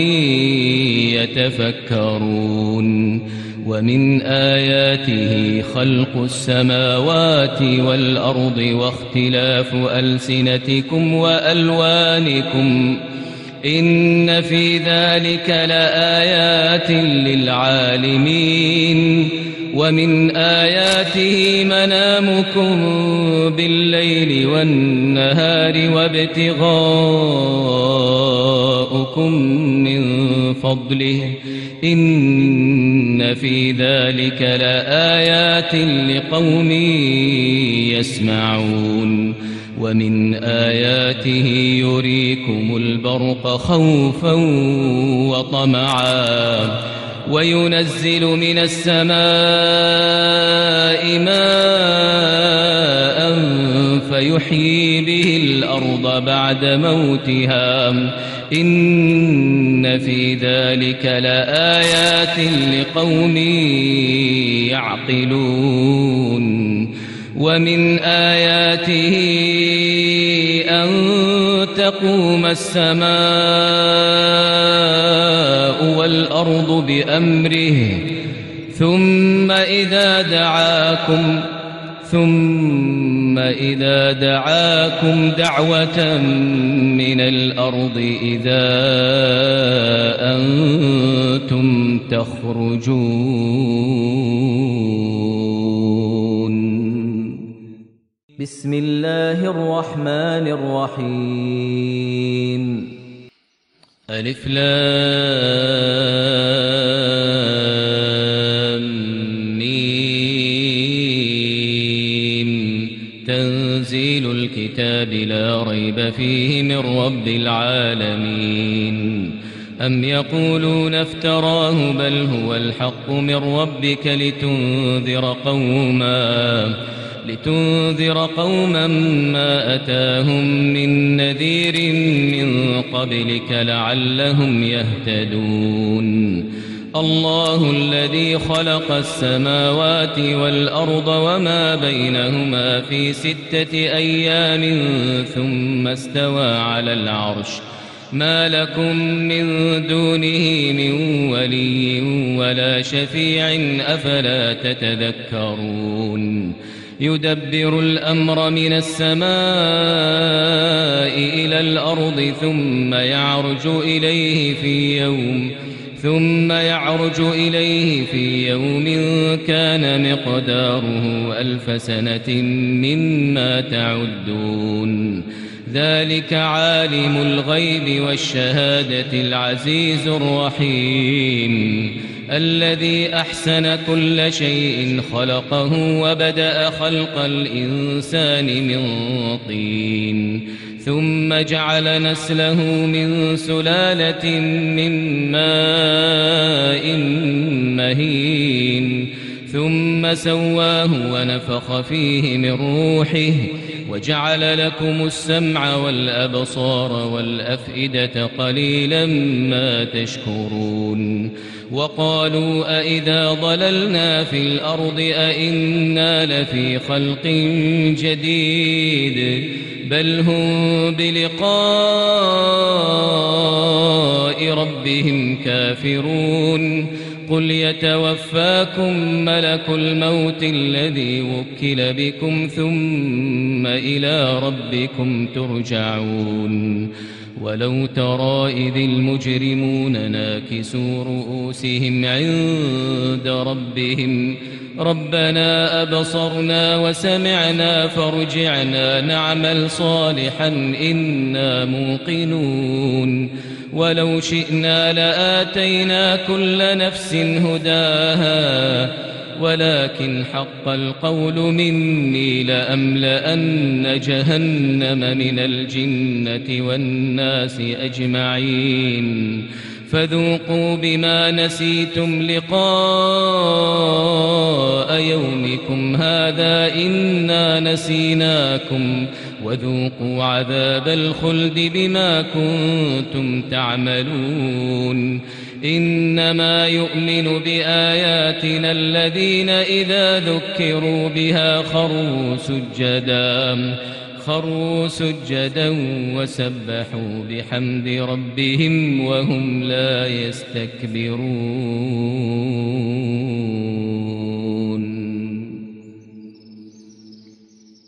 [SPEAKER 1] يتفكرون ومن آياته خلق السماوات والأرض واختلاف ألسنتكم وألوانكم إن في ذلك لآيات للعالمين ومن آياته منامكم بالليل والنهار وابتغاؤكم من فضله إن في ذلك لآيات لقوم يسمعون ومن آياته يريكم البرق خوفا وطمعا وينزل من السماء ماء فيحيي به الأرض بعد موتها إن في ذلك لآيات لقوم يعقلون ومن آياته أن تقوم السماء والأرض بأمره ثم إذا دعاكم ثم إذا دعاكم دعوة من الأرض إذا أنتم تخرجون.
[SPEAKER 2] بسم الله الرحمن الرحيم.
[SPEAKER 1] ألف لام ميم تنزيل الكتاب لا ريب فيه من رب العالمين. أم يقولون افتراه بل هو الحق من ربك لتنذر قوما لتنذر قوما ما أتاهم من نذير من قبلك لعلهم يهتدون. الله الذي خلق السماوات والأرض وما بينهما في ستة أيام ثم استوى على العرش ما لكم من دونه من ولي ولا شفيع أفلا تتذكرون. يدبر الأمر من السماء إلى الأرض ثم يعرج إليه في يوم ثم يعرج إليه في يوم كان مقداره ألف سنة مما تعدون. ذلك عالم الغيب والشهادة العزيز الرحيم الذي أحسن كل شيء خلقه وبدأ خلق الإنسان من طين ثم جعل نسله من سلالة من ماء مهين ثم سواه ونفخ فيه من روحه وجعل لكم السمع والأبصار والأفئدة قليلا ما تشكرون. وقالوا أئذا ضللنا في الأرض أئنا لفي خلق جديد بل هم بلقاء ربهم كافرون. قل يتوفاكم ملك الموت الذي وكل بكم ثم إلى ربكم ترجعون. ولو ترى إذ المجرمون ناكسوا رؤوسهم عند ربهم ربنا أبصرنا وسمعنا فارجعنا نعمل صالحا إنا موقنون. ولو شئنا لآتينا كل نفس هداها ولكن حق القول مني لأملأن جهنم من الجنة والناس أجمعين. فذوقوا بما نسيتم لقاء يومكم هذا إنا نسيناكم وذوقوا عذاب الخلد بما كنتم تعملون. إنما يؤمن بآياتنا الذين إذا ذكروا بها خروا سجدا خروا سجدا وسبحوا بحمد ربهم وهم لا يستكبرون.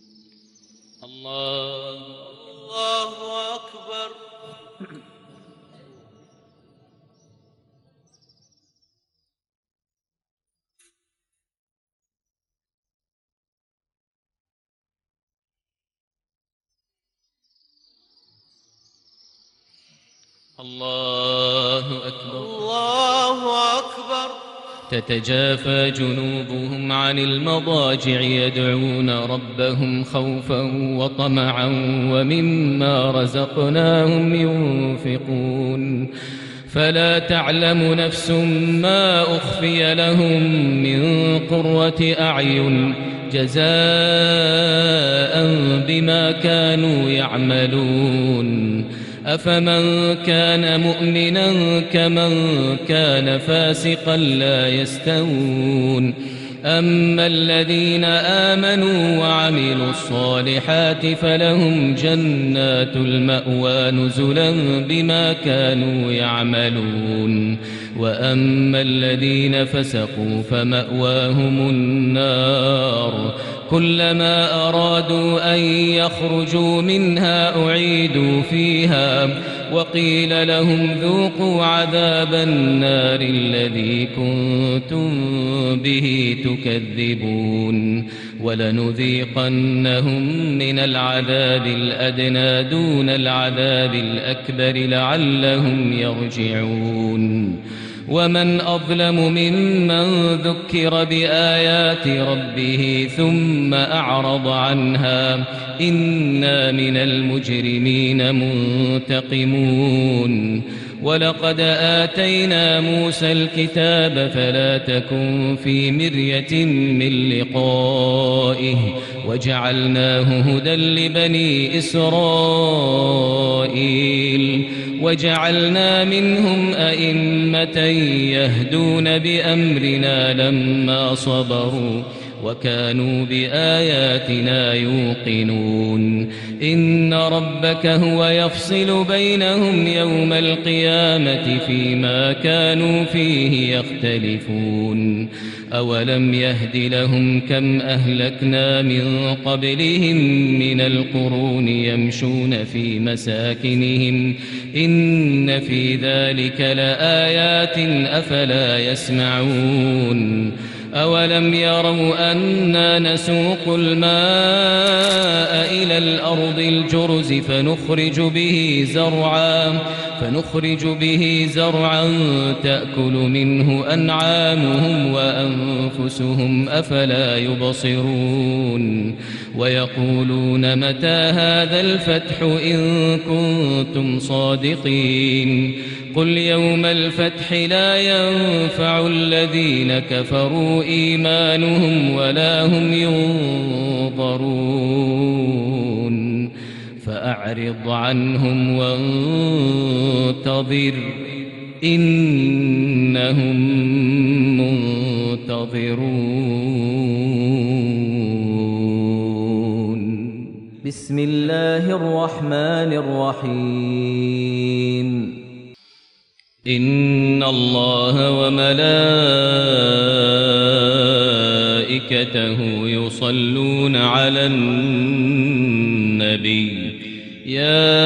[SPEAKER 1] الله الله أكبر. الله أكبر
[SPEAKER 3] الله أكبر.
[SPEAKER 1] تتجافى جنوبهم عن المضاجع يدعون ربهم خوفا وطمعا ومما رزقناهم ينفقون فلا تعلم نفس ما أخفي لهم من قرة أعين جزاء بما كانوا يعملون أفمن كان مؤمنا كمن كان فاسقا لا يستوون أما الذين آمنوا وعملوا الصالحات فلهم جنات المأوى نزلا بما كانوا يعملون وأما الذين فسقوا فمأواهم النار كلما أرادوا أن يخرجوا منها أعيدوا فيها وقيل لهم ذوقوا عذاب النار الذي كنتم به تكذبون ولنذيقنهم من العذاب الأدنى دون العذاب الأكبر لعلهم يرجعون ومن أظلم ممن ذكر بآيات ربه ثم أعرض عنها إنا من المجرمين منتقمون ولقد آتينا موسى الكتاب فلا تكن في مرية من لقائه وجعلناه هدى لبني إسرائيل وجعلنا منهم أئمة يهدون بأمرنا لما صبروا وكانوا بآياتنا يوقنون إن ربك هو يفصل بينهم يوم القيامة فيما كانوا فيه يختلفون أولم يهد لهم كم أهلكنا من قبلهم من القرون يمشون في مساكنهم إن في ذلك لآيات أفلا يسمعون أولم يروا أنا نسوق الماء إلى الأرض الجرز فنخرج به زرعا فنخرج به زرعا تأكل منه أنعامهم وأنفسهم أفلا يبصرون ويقولون متى هذا الفتح إن كنتم صادقين قل يوم الفتح لا ينفع الذين كفروا إيمانهم ولا هم ينظرون فأعرض عنهم وانتظر إنهم منتظرون.
[SPEAKER 2] بسم الله الرحمن الرحيم.
[SPEAKER 1] إن الله وملائكته يصلون على النبي يا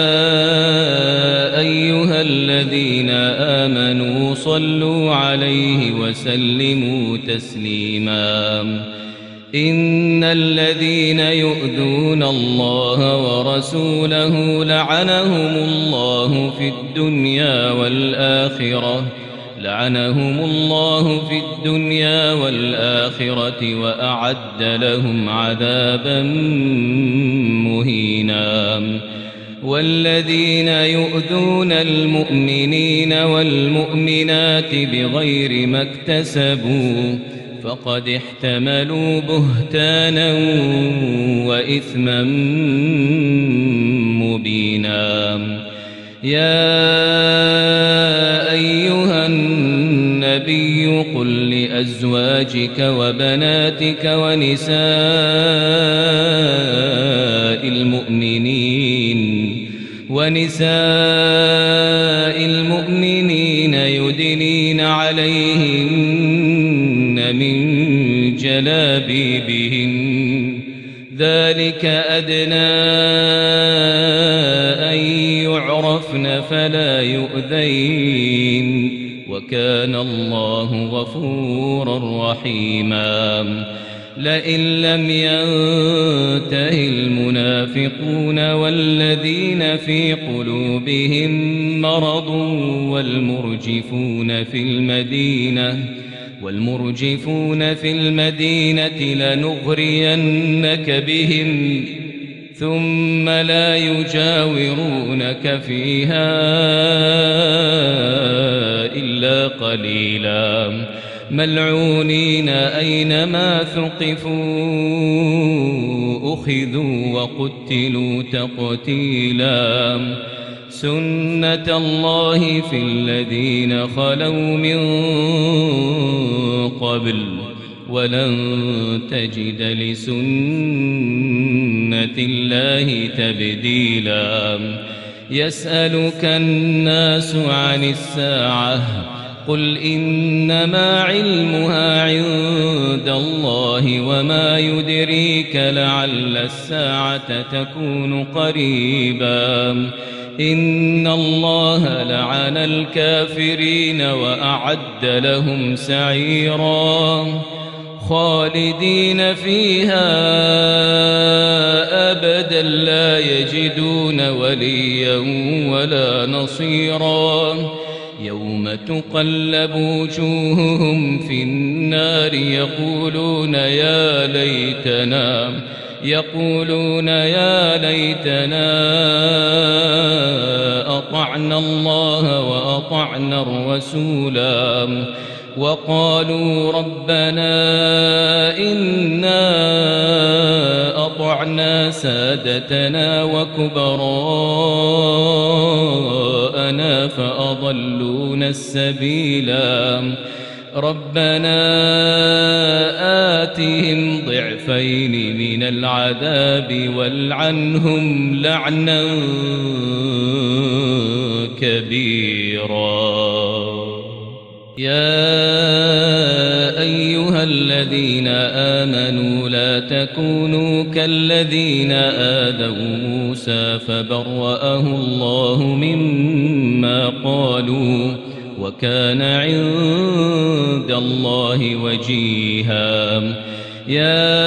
[SPEAKER 1] أيها الذين آمنوا صلوا عليه وسلموا تسليما إن الذين يؤذون الله ورسوله لعنهم الله في الدنيا والآخرة لعنهم الله في الدنيا والآخرة وأعد لهم عذابا مهينا والذين يؤذون المؤمنين والمؤمنات بغير ما اكتسبوا فقد احتملوا بهتانا وإثما مبينا يا أيها النبي قل لأزواجك وبناتك ونساء المؤمنين ونساء المؤمنين يدنين عليهن من جلابيبهن ذلك أدنى أن يعرفن فلا يؤذين وكان الله غفورا رحيما لئن لم ينته المنافقون المنافقون والذين في قلوبهم مرض والمرجفون في المدينة والمرجفون في المدينة لنغرينك بهم ثم لا يجاورونك فيها إلا قليلا ملعونين أينما ثقفوا أخذوا وقتلوا تقتيلا سنة الله في الذين خلوا من قبل ولن تجد لسنة الله تبديلا يسألك الناس عن الساعة قل إنما علمها عند الله وما يدريك لعل الساعة تكون قريبا إن الله لعن الكافرين وأعد لهم سعيرا خالدين فيها أبدا لا يجدون وليا ولا نصيرا يوم تقلب وجوههم في النار يقولون يا ليتنا يقولون يا ليتنا أطعنا الله وأطعنا الرسولا وقالوا ربنا إنا أطعنا سادتنا وكبراءنا فأضلونا السبيلا ربنا آتهم ضعفين من العذاب والعنهم لعنا كبيرا يا أيها الذين آمنوا لا تكونوا كالذين آذوا موسى فبرأه الله مما قالوا وكان عند الله وجيها يا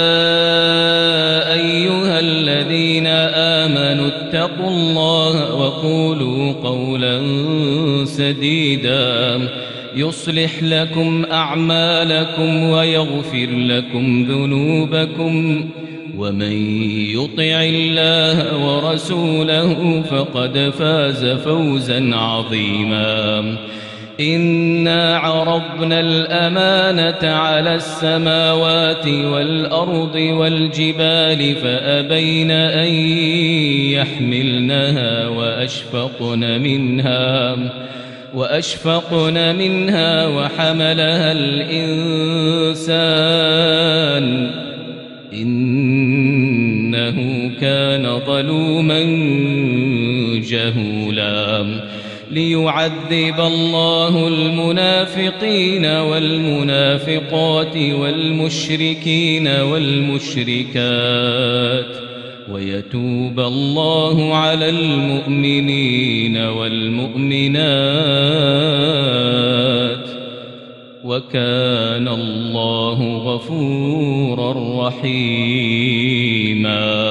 [SPEAKER 1] أيها الذين آمنوا اتقوا الله وقولوا قولا سديدا يصلح لكم أعمالكم ويغفر لكم ذنوبكم ومن يطع الله ورسوله فقد فاز فوزا عظيما إنا عرضنا الأمانة على السماوات والأرض والجبال فأبين أن يحملنها وأشفقن منها وأشفقن منها وحملها الإنسان إنه كان ظلوما جهولا ليعذب الله المنافقين والمنافقات والمشركين والمشركات ويتوب الله على المؤمنين والمؤمنات وكان الله غفورا رحيما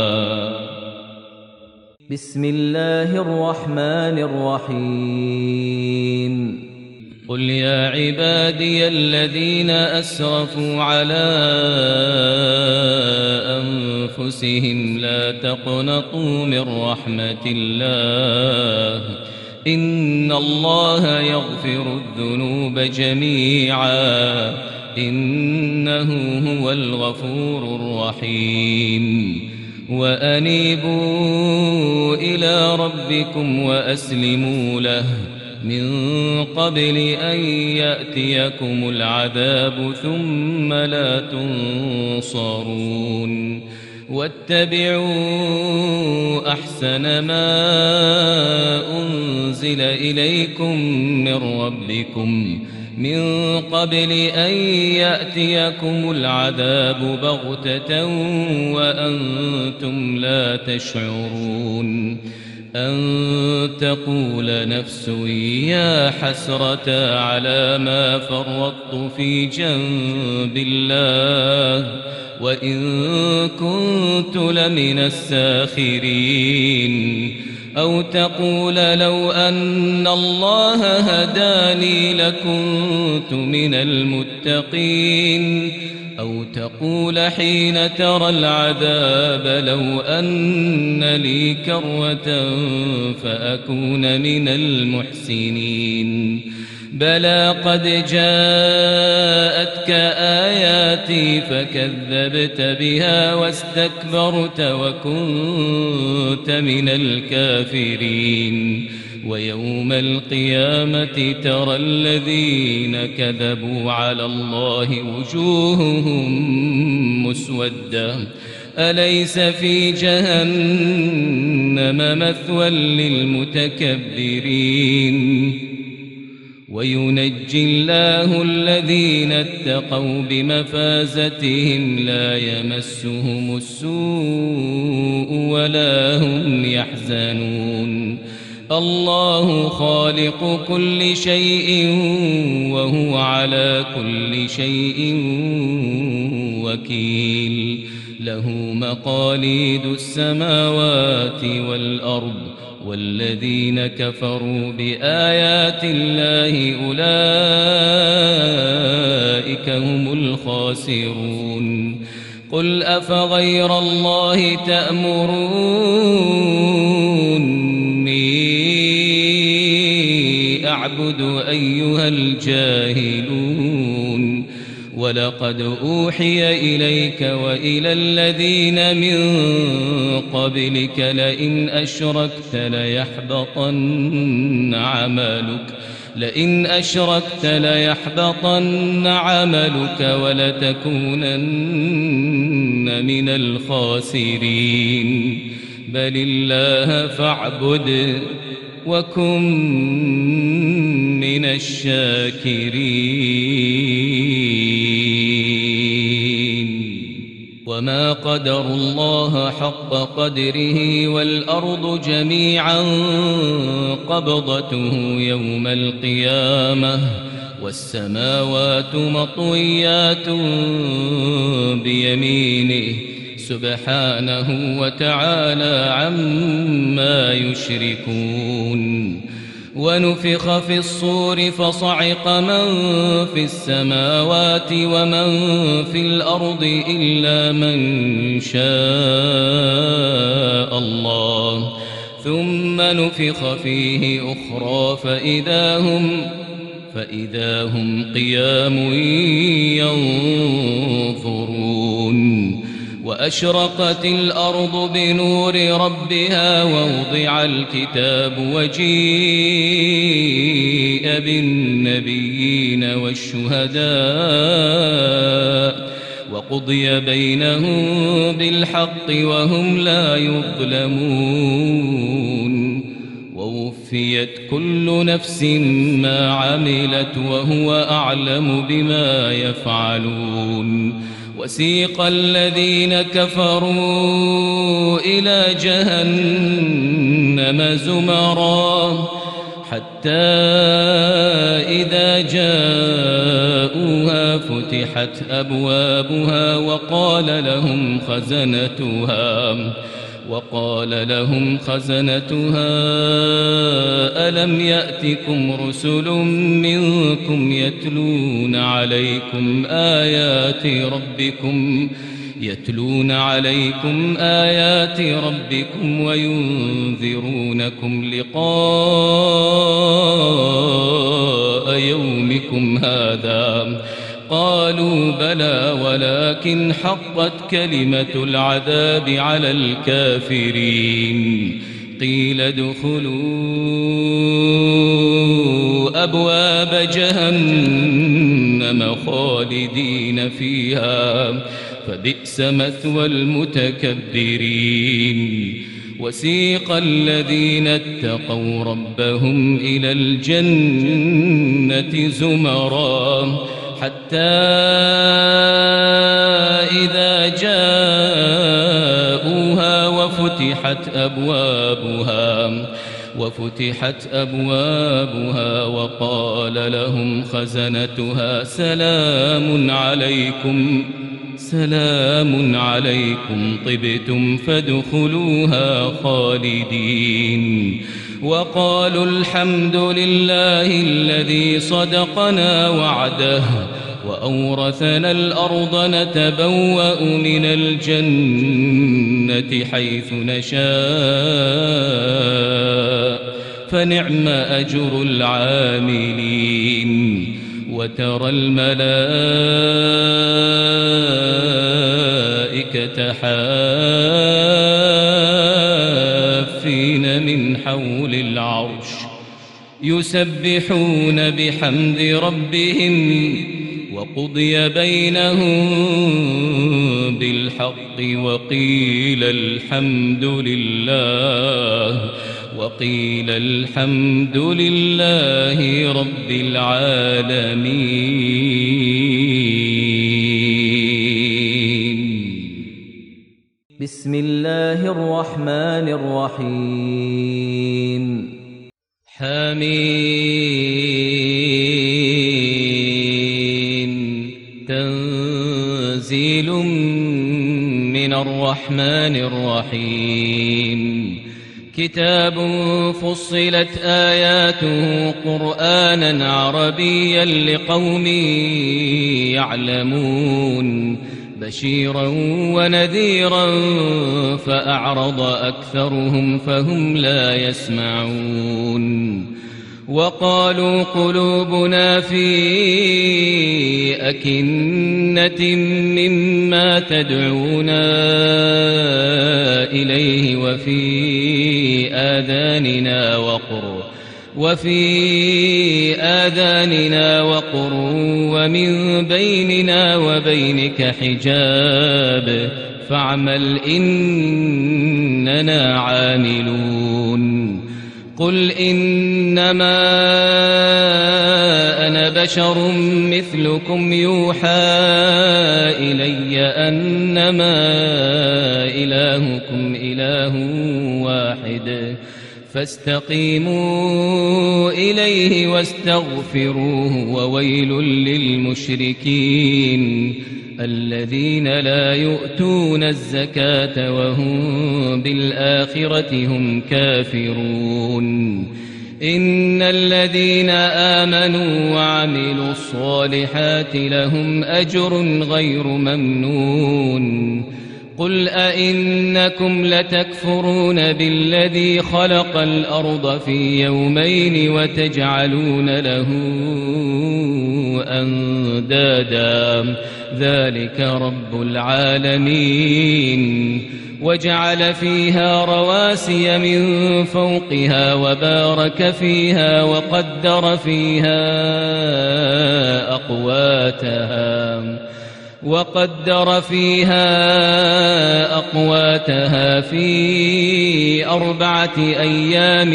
[SPEAKER 2] بسم الله الرحمن الرحيم
[SPEAKER 1] قل يا عبادي الذين أسرفوا على أنفسهم لا تقنطوا من رحمة الله إن الله يغفر الذنوب جميعا إنه هو الغفور الرحيم وأنيبوا إلى ربكم وأسلموا له من قبل أن يأتيكم العذاب ثم لا تنصرون واتبعوا أحسن ما أنزل إليكم من ربكم من قبل أن يأتيكم العذاب بغتة وأنتم لا تشعرون أن تقول نفس يا حسرة على ما فرطت في جنب الله وإن كنت لمن الساخرين أو تقول لو أن الله هداني لكنت من المتقين أو تقول حين ترى العذاب لو أن لي كرة فأكون من المحسنين بلى قد جاءتك آياتي فكذبت بها واستكبرت وكنت من الكافرين ويوم القيامة ترى الذين كذبوا على الله وجوههم مسودة أليس في جهنم مثوى للمتكبرين وينجي الله الذين اتقوا بمفازتهم لا يمسهم السوء ولا هم يحزنون الله خالق كل شيء وهو على كل شيء وكيل له مقاليد السماوات والأرض والذين كفروا بآيات الله أولئك هم الخاسرون قل أفغير الله تأمروني أعبد أيها الجاهلون ولقد أوحي إليك وإلى الذين من قبلك لئن أشركت ليحبطن عملك لئن أشركت ليحبطن عملك ولتكونن من الخاسرين بل الله فاعبد وكن من الشاكرين وما قدروا الله حق قدره والأرض جميعا قبضته يوم القيامة والسماوات مطويات بيمينه سبحانه وتعالى عما يشركون ونفخ في الصور فصعق من في السماوات ومن في الأرض إلا من شاء الله ثم نفخ فيه أخرى فإذا هم فإذا هم قيام ينظرون وأشرقت الأرض بنور ربها ووضع الكتاب وجيء بالنبيين والشهداء وقضي بينهم بالحق وهم لا يظلمون ووفيت كل نفس ما عملت وهو أعلم بما يفعلون وسيق الذين كفروا إلى جهنم زمرا حتى إذا جاءوها فتحت أبوابها وقال لهم خزنتها وقال لهم خزنتها ألم يأتكم رسل منكم يتلون عليكم آيات ربكم يتلون عليكم آيات ربكم وينذرونكم لقاء يومكم هذا قالوا بلى ولكن حقت كلمة العذاب على الكافرين قيل ادخلوا أبواب جهنم خالدين فيها فبئس مثوى المتكبرين وسيق الذين اتقوا ربهم إلى الجنة زمرا حتى إذا جاءوها وفتحت أبوابها وفتحت أبوابها وقال لهم خزنتها سلام عليكم سلام عليكم طبتم فادخلوها خالدين وقالوا الحمد لله الذي صدقنا وعده وأورثنا الأرض نتبوأ من الجنة حيث نشاء فنعم أجر العاملين وترى الملائكة حافين من حول العرش يسبحون بحمد ربهم وقضي بينهم بالحق وقيل الحمد لله وقيل الحمد لله رب العالمين.
[SPEAKER 2] بسم الله الرحمن الرحيم. حميم. تنزيل من الرحمن الرحيم. كتاب فصلت آياته قرآنا عربيا لقوم يعلمون بشيرا ونذيرا فأعرض أكثرهم فهم لا يسمعون وقالوا قلوبنا في أكنة مما تدعونا إليه وفي آذاننا وقر وفي آذاننا وقر ومن بيننا وبينك حجاب فاعمل إننا عاملون. قل إنما أنا بشر مثلكم يوحى إلي أنما إلهكم إله واحد فاستقيموا إليه واستغفروه وويل للمشركين الذين لا يؤتون الزكاة وهم بالآخرة هم كافرون. إن الذين آمنوا وعملوا الصالحات لهم أجر غير ممنون. قل أئنكم لتكفرون بالذي خلق الأرض في يومين وتجعلون له أندادا ذلك رب العالمين. وجعل فيها رواسي من فوقها وبارك فيها وقدر فيها أقواتها وقدر فيها أقواتها في أربعة أيام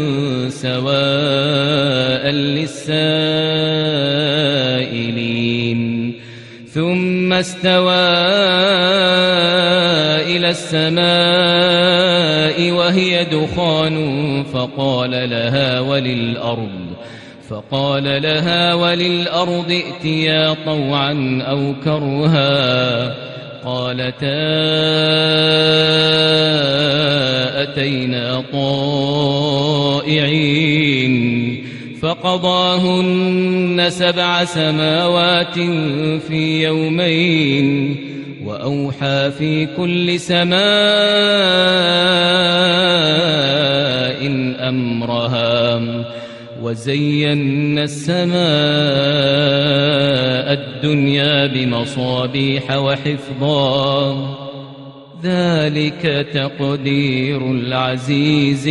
[SPEAKER 2] سواء للسائلين. ثم استوى إلى السماء وهي دخان فقال لها وللأرض فقال لها وللأرض ائتيا طوعا أو كرها قالتا أتينا طائعين. فقضاهن سبع سماوات في يومين وأوحى في كل سماء أمرها وزينا السماء الدنيا بمصابيح وحفظا ذلك تقدير العزيز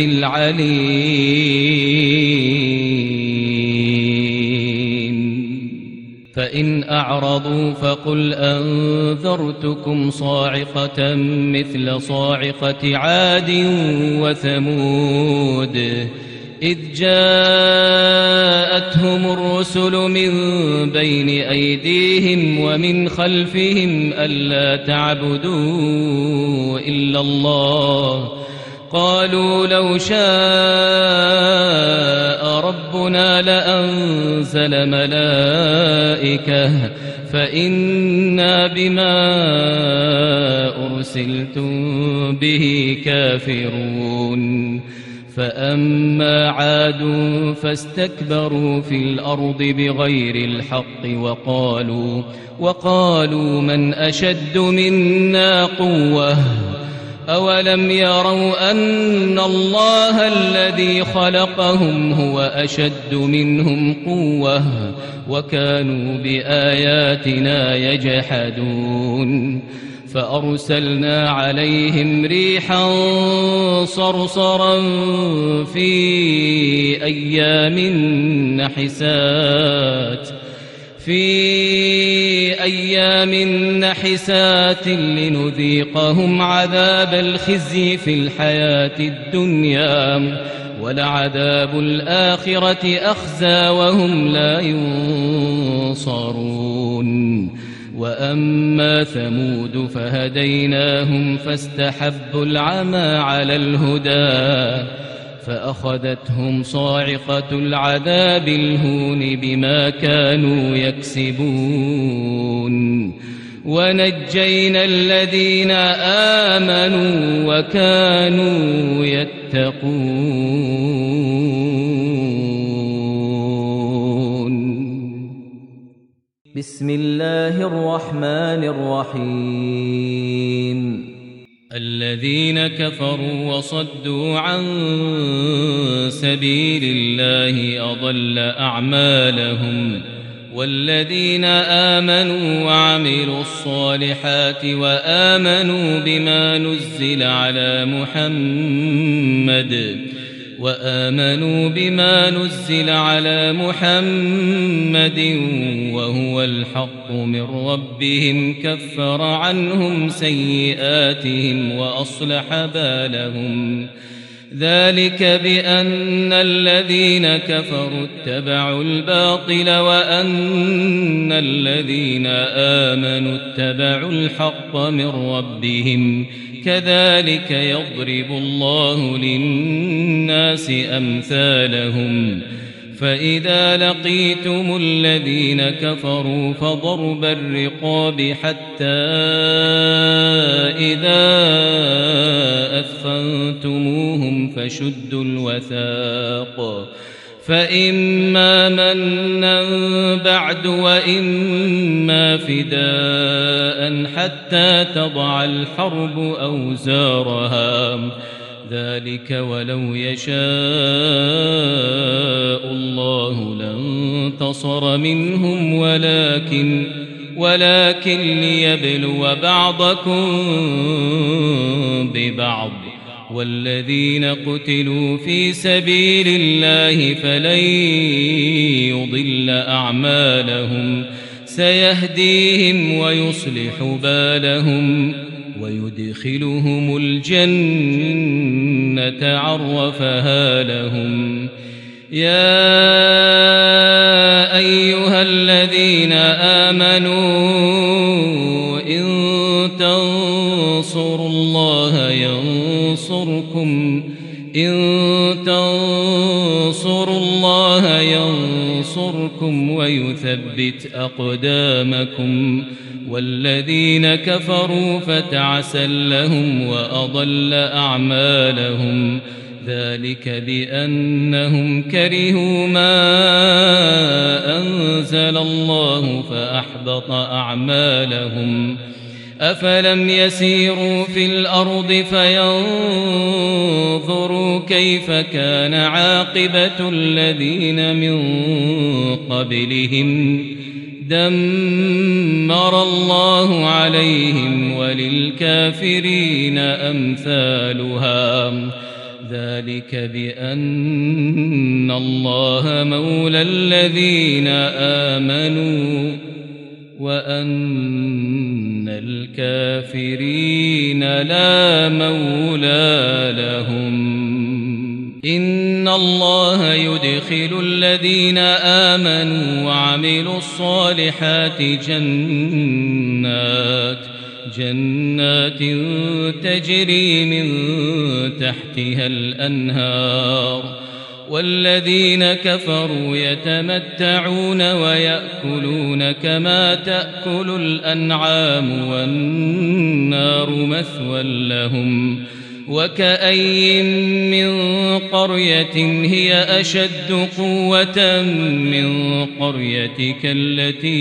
[SPEAKER 2] العليم. فإن أعرضوا فقل أنذرتكم صاعقة مثل صاعقة عاد وثمود إذ جاءتهم الرسل من بين أيديهم ومن خلفهم ألا تعبدوا إلا الله قالوا لو شاء ربنا لأنزل ملائكة فإنا بما أرسلتم به كافرون فأما عاد فاستكبروا في الأرض بغير الحق وقالوا وقالوا من أشد منا قوة أولم يروا أن الله الذي خلقهم هو أشد منهم قوة وكانوا بآياتنا يجحدون فأرسلنا عليهم ريحا صرصرا في أيام نحسات في أيام نحسات لنذيقهم عذاب الخزي في الحياة الدنيا ولعذاب الآخرة أخزى وهم لا ينصرون وأما ثمود فهديناهم فاستحبوا العمى على الهدى فأخذتهم صاعقة العذاب الهون بما كانوا يكسبون ونجينا الذين آمنوا وكانوا يتقون.
[SPEAKER 4] بسم الله الرحمن الرحيم.
[SPEAKER 2] الذين كفروا وصدوا عن سبيل الله أضل أعمالهم والذين آمنوا وعملوا الصالحات وآمنوا بما نزل على محمد وآمنوا بما نزل على محمد وهو الحق من ربهم كفر عنهم سيئاتهم وأصلح بالهم ذلك بأن الذين كفروا اتبعوا الباطل وأن الذين آمنوا اتبعوا الحق من ربهم كذلك يضرب الله للناس أمثالهم فإذا لقيتم الذين كفروا فضرب الرقاب حتى إذا أثخنتموهم فشدوا الوثاق فإما منا بعد وإما فداء حتى تضع الحرب أوزارها ذلك ولو يشاء الله لانتصر منهم ولكن ولكن ليبلو بعضكم ببعض والذين قتلوا في سبيل الله فلن يضل أعمالهم سيهديهم ويصلح بالهم ويدخلهم الجنة عرفها لهم. يا أيها الذين آمنوا إن تنصروا الله ينصركم إن تنصروا الله ينصركم ويثبت أقدامكم والذين كفروا فتعسا لهم وأضل أعمالهم ذلك بأنهم كرهوا ما أنزل الله فأحبط أعمالهم. أفلم يسيروا في الأرض فينظروا كيف كان عاقبة الذين من قبلهم دمر الله عليهم وللكافرين أمثالها ذلك بأن الله مولى الذين آمنوا وأن الكافرين لا مولى لهم. إن الله يدخل الذين آمنوا وعملوا الصالحات جنات جنات تجري من تحتها الأنهار والذين كفروا يتمتعون ويأكلون كما تأكل الأنعام والنار مثوى لهم وكأين من قرية هي أشد قوة من قريتك التي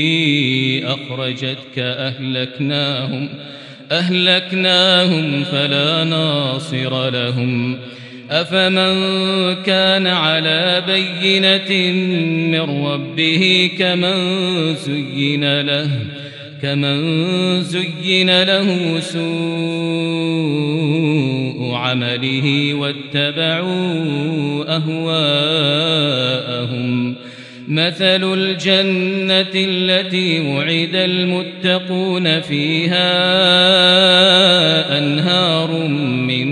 [SPEAKER 2] أخرجتك أهلكناهم أهلكناهم فلا ناصر لهم أفمن كان على بينة من ربه كمن زين له كمن زين له سوء عمله واتبعوا أهواءهم مثل الجنة التي وعد المتقون فيها أنهار من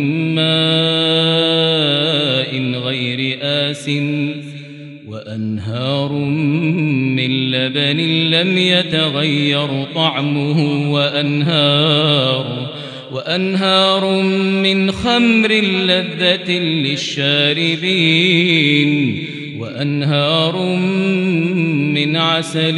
[SPEAKER 2] ماء غير آسٍ وأنهار من لبن لم يتغير طعمه وأنهار وأنهار من خمر لذة للشاربين وأنهار من عسل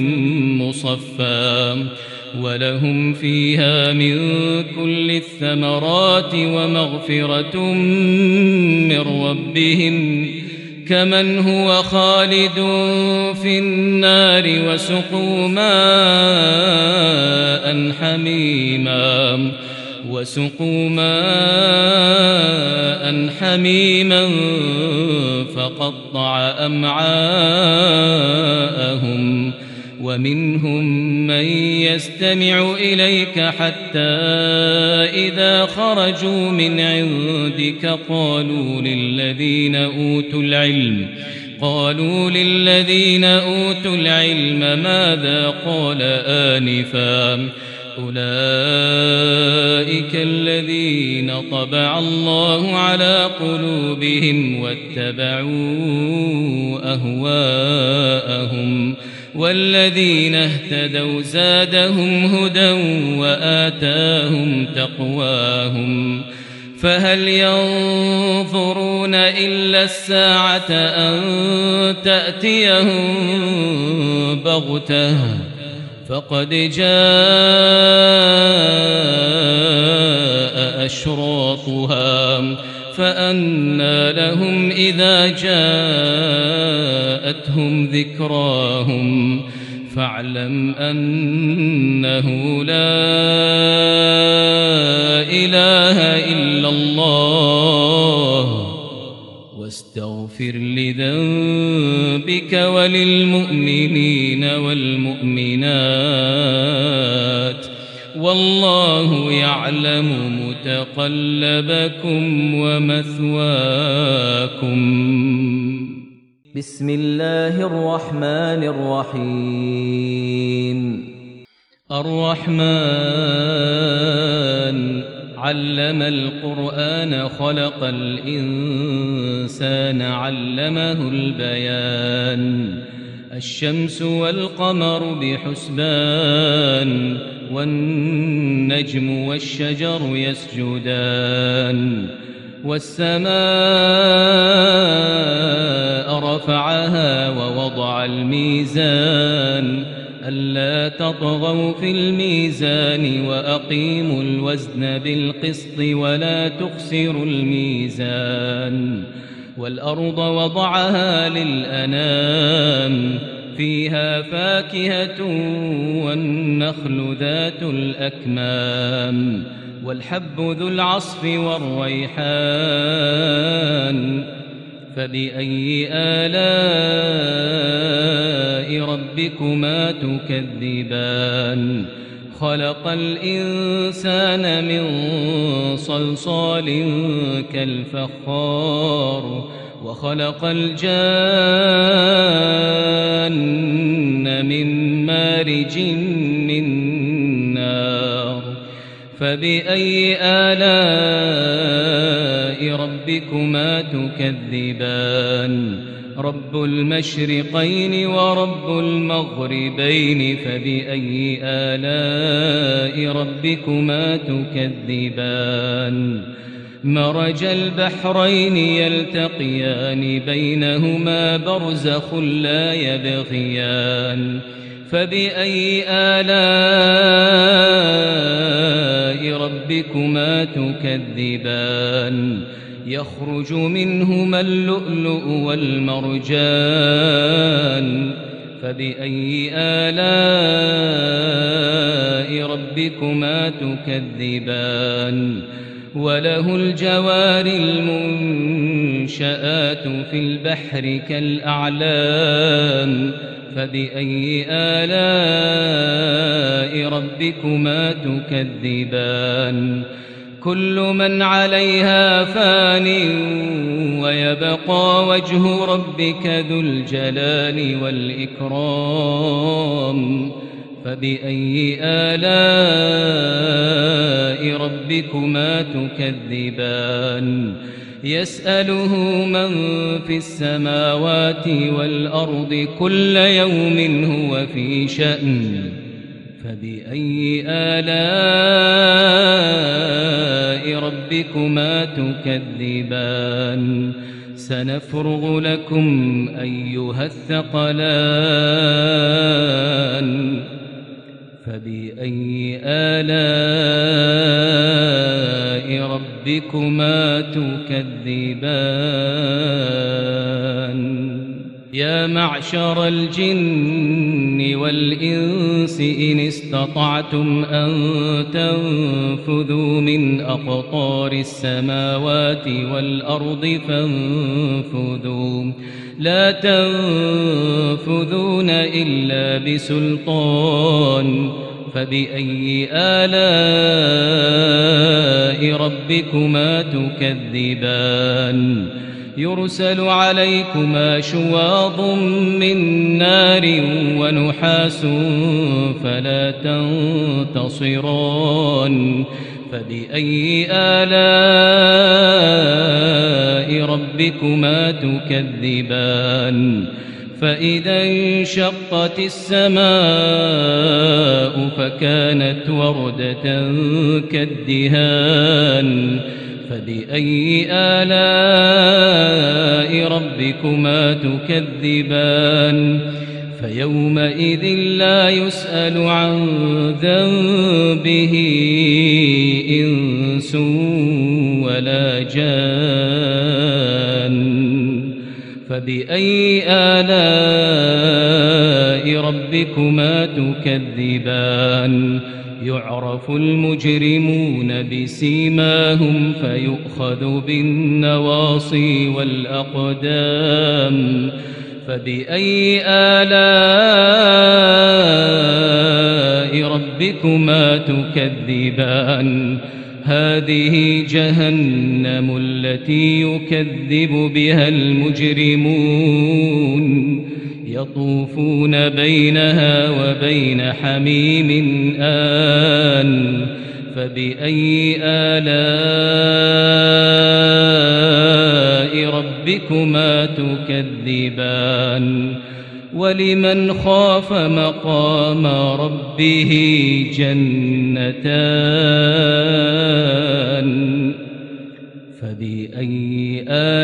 [SPEAKER 2] مصفى ولهم فيها من كل الثمرات ومغفرة من ربهم كمن هو خالد في النار وسقوا ماء حميما وسقوا ماء حميما فقطع أمعاءهم ومنهم من يستمع إليك حتى إذا خرجوا من عندك قالوا للذين أوتوا العلم قالوا للذين أوتوا العلم ماذا قال آنفا أولئك الذين طبع الله على قلوبهم واتبعوا أهواءهم والذين اهتدوا زادهم هدى وآتاهم تقواهم فهل ينظرون إلا الساعة أن تأتيهم بغتة فقد جاء أشراطها فأنى لهم إذا جاءتهم ذكراهم فاعلم أنه لا إله إلا الله واستغفر لذنبك وللمؤمنين والمؤمنات والله يعلم متقلبكم ومثواكم.
[SPEAKER 4] بسم الله الرحمن الرحيم.
[SPEAKER 2] الرحمن علم القرآن خلق الإنسان علمه البيان الشمس والقمر بحسبان والنجم والشجر يسجدان والسماء رفعها ووضع الميزان ألا تطغوا في الميزان وأقيموا الوزن بالقسط ولا تخسروا الميزان والأرض وضعها للأنام فيها فاكهة والنخل ذات الأكمام والحب ذو العصف والريحان فبأي آلاء ربكما تكذبان خلق الإنسان من صلصال كالفخار وخلق الجان من مارج من نار فبأي آلاء آلاء ربكما تكذبان رب المشرقين ورب المغربين فبأي آلاء ربكما تكذبان مرج البحرين يلتقيان بينهما برزخ لا يبغيان فبأي آلاء ربكما تكذبان يخرج منهما اللؤلؤ والمرجان فبأي آلاء ربكما تكذبان وله الجوار المنشآت في البحر كالأعلام فبأي آلاء ربكما تكذبان كل من عليها فان ويبقى وجه ربك ذو الجلال والإكرام فبأي آلاء ربكما تكذبان يسأله من في السماوات والأرض كل يوم هو في شأن فبأي آلاء ربكما تكذبان سنفرغ لكم أيها الثقلان فبأي آلاء ربكما تكذبان يا معشر الجن والإنس إن استطعتم أن تنفذوا من أقطار السماوات والأرض فانفذوا لا تنفذون إلا بسلطان فبأي آلاء ربكما تكذبان يرسل عليكما شواظ من نار ونحاس فلا تنتصران فبأي آلاء ربكما تكذبان فإذا انشقت السماء فكانت وردة كالدهان فبأي آلاء ربكما تكذبان فيومئذ لا يسأل عن ذنبه إنس ولا جان فبأي آلاء ربكما تكذبان يعرف المجرمون بسيماهم فيؤخذ بالنواصي والأقدام فبأي آلاء ربكما تكذبان هذه جهنم التي يكذب بها المجرمون يطوفون بينها وبين حميم آن فبأي آلاء ربكما تكذبان ولمن خاف مقام ربه جنتان فبأي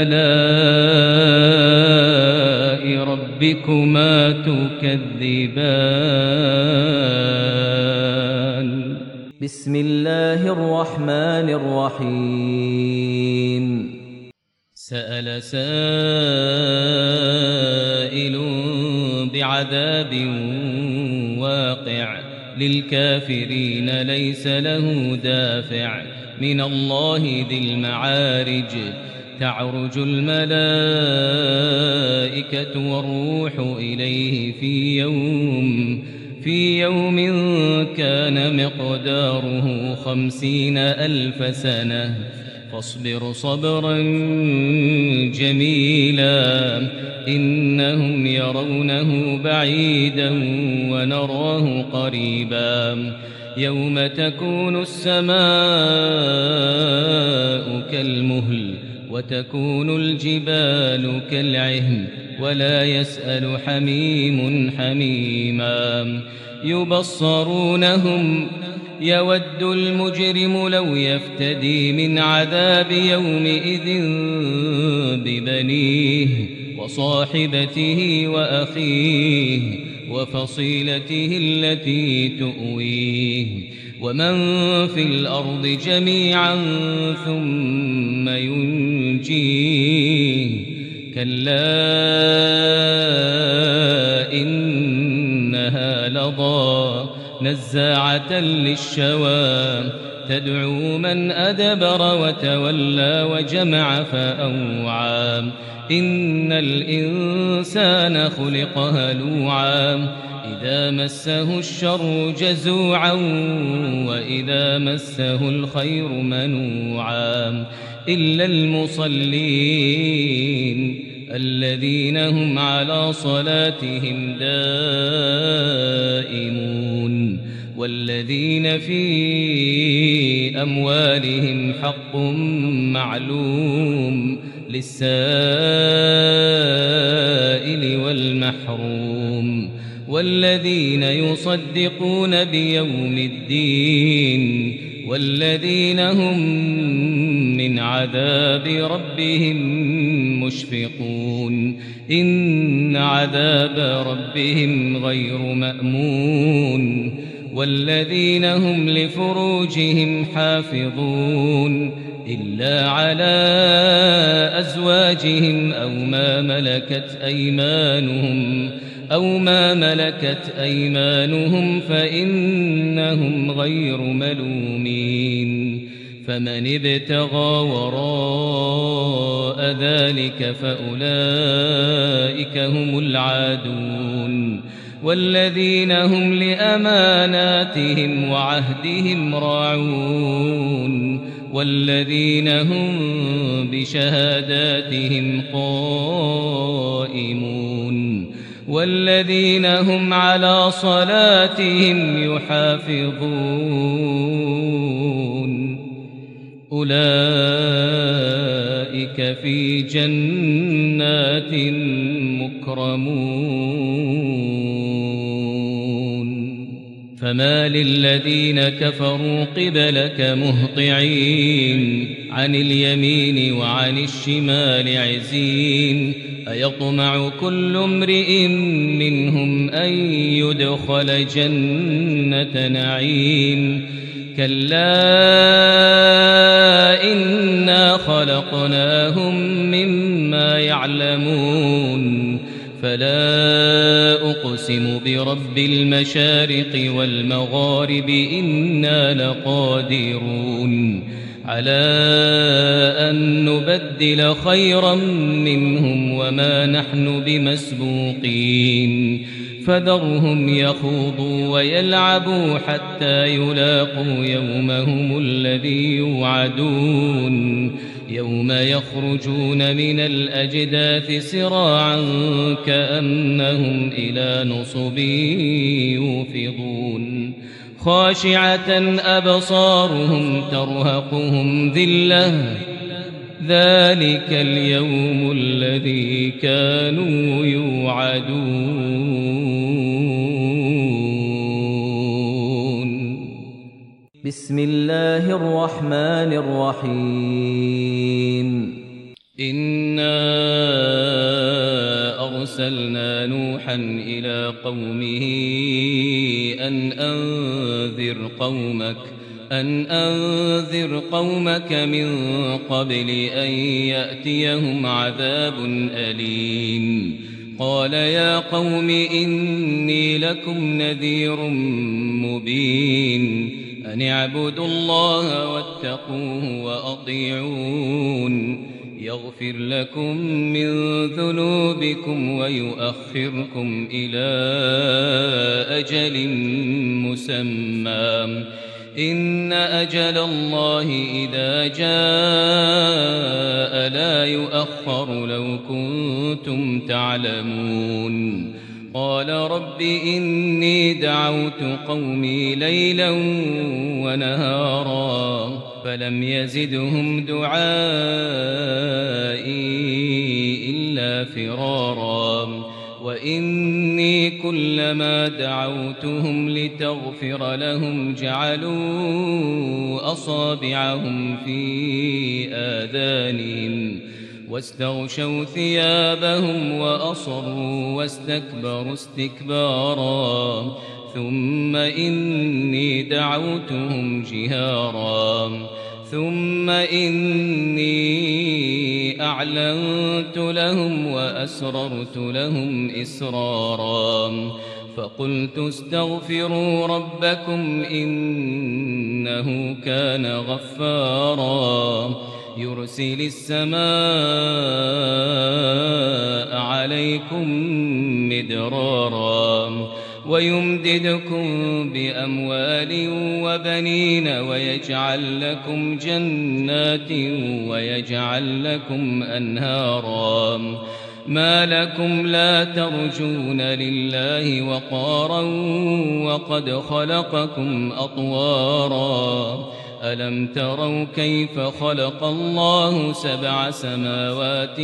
[SPEAKER 2] آلاء ربكما تكذبان
[SPEAKER 4] بسم الله الرحمن الرحيم
[SPEAKER 2] سأل سائل بعذاب واقع للكافرين ليس له دافع من الله ذي المعارج تعرج الملائكة والروح إليه في يوم في يوم كان مقداره خمسين ألف سنة فاصبر صبرا جميلا إنهم يرونه بعيدا ونراه قريبا يوم تكون السماء كالمهل وتكون الجبال كالعهن ولا يسأل حميم حميما يبصرونهم يود المجرم لو يفتدي من عذاب يومئذ ببنيه وصاحبته وأخيه وفصيلته التي تؤويه ومن في الأرض جميعا ثم ينجيه كلا إنها لظى نزاعة للشوى تدعو من أدبر وتولى وجمع فأوعى إن الإنسان خلق هلوعا إذا مسه الشر جزوعا وإذا مسه الخير منوعا إلا المصلين الذين هم على صلاتهم دائمون والذين في أموالهم حق معلوم للسائل والمحروم والذين يصدقون بيوم الدين والذين هم من عذاب ربهم مشفقون إن عذاب ربهم غير مأمون والذين هم لفروجهم حافظون إلا على أزواجهم أو ما ملكت أيمانهم أو ما ملكت أيمانهم فإنهم غير ملومين فمن ابتغى وراء ذلك فأولئك هم العادون والذين هم لأماناتهم وعهدهم راعون والذين هم بشهاداتهم قائمون والذين هم على صلاتهم يحافظون أولئك في جنات مكرمون فما للذين كفروا قبلك مهطعين عن اليمين وعن الشمال عزين أيطمع كل امرئ منهم أن يدخل جنة نعيم كلا إنا خلقناهم مما يعلمون فلا أقسم برب المشارق والمغارب إنا لقادرون على أن نبدل خيرا منهم وما نحن بمسبوقين فذرهم يخوضوا ويلعبوا حتى يلاقوا يومهم الذي يوعدون يوم يخرجون من الأجداث سراعا كأنهم إلى نصب يوفضون خاشعة أبصارهم ترهقهم ذلة ذلك اليوم الذي كانوا يوعدون.
[SPEAKER 4] بسم الله الرحمن الرحيم.
[SPEAKER 2] إنا أرسلنا نوحا إلى قومه أن أنذر قومك أن أنذر قومك من قبل أن يأتيهم عذاب أليم. قال يا قوم إني لكم نذير مبين أن اعبدوا الله واتقوه وأطيعون يغفر لكم من ذنوبكم ويؤخركم إلى أجل مسمى إن أجل الله إذا جاء لا يؤخر لو كنتم تعلمون. قال رب إني دعوت قومي ليلا ونهارا فلم يزدهم دعائي إلا فرارا وإني كلما دعوتهم لتغفر لهم جعلوا أصابعهم في آذانهم واستغشوا ثيابهم وأصروا واستكبروا استكبارا ثم إني دعوتهم جهارا ثم إني أعلنت لهم وأسررت لهم إسرارا فقلت استغفروا ربكم إنه كان غفارا يرسل السماء عليكم مدرارا ويمددكم بأموال وبنين ويجعل لكم جنات ويجعل لكم أنهارا ما لكم لا ترجون لله وقارا وقد خلقكم أطوارا ألم تروا كيف خلق الله سبع سماوات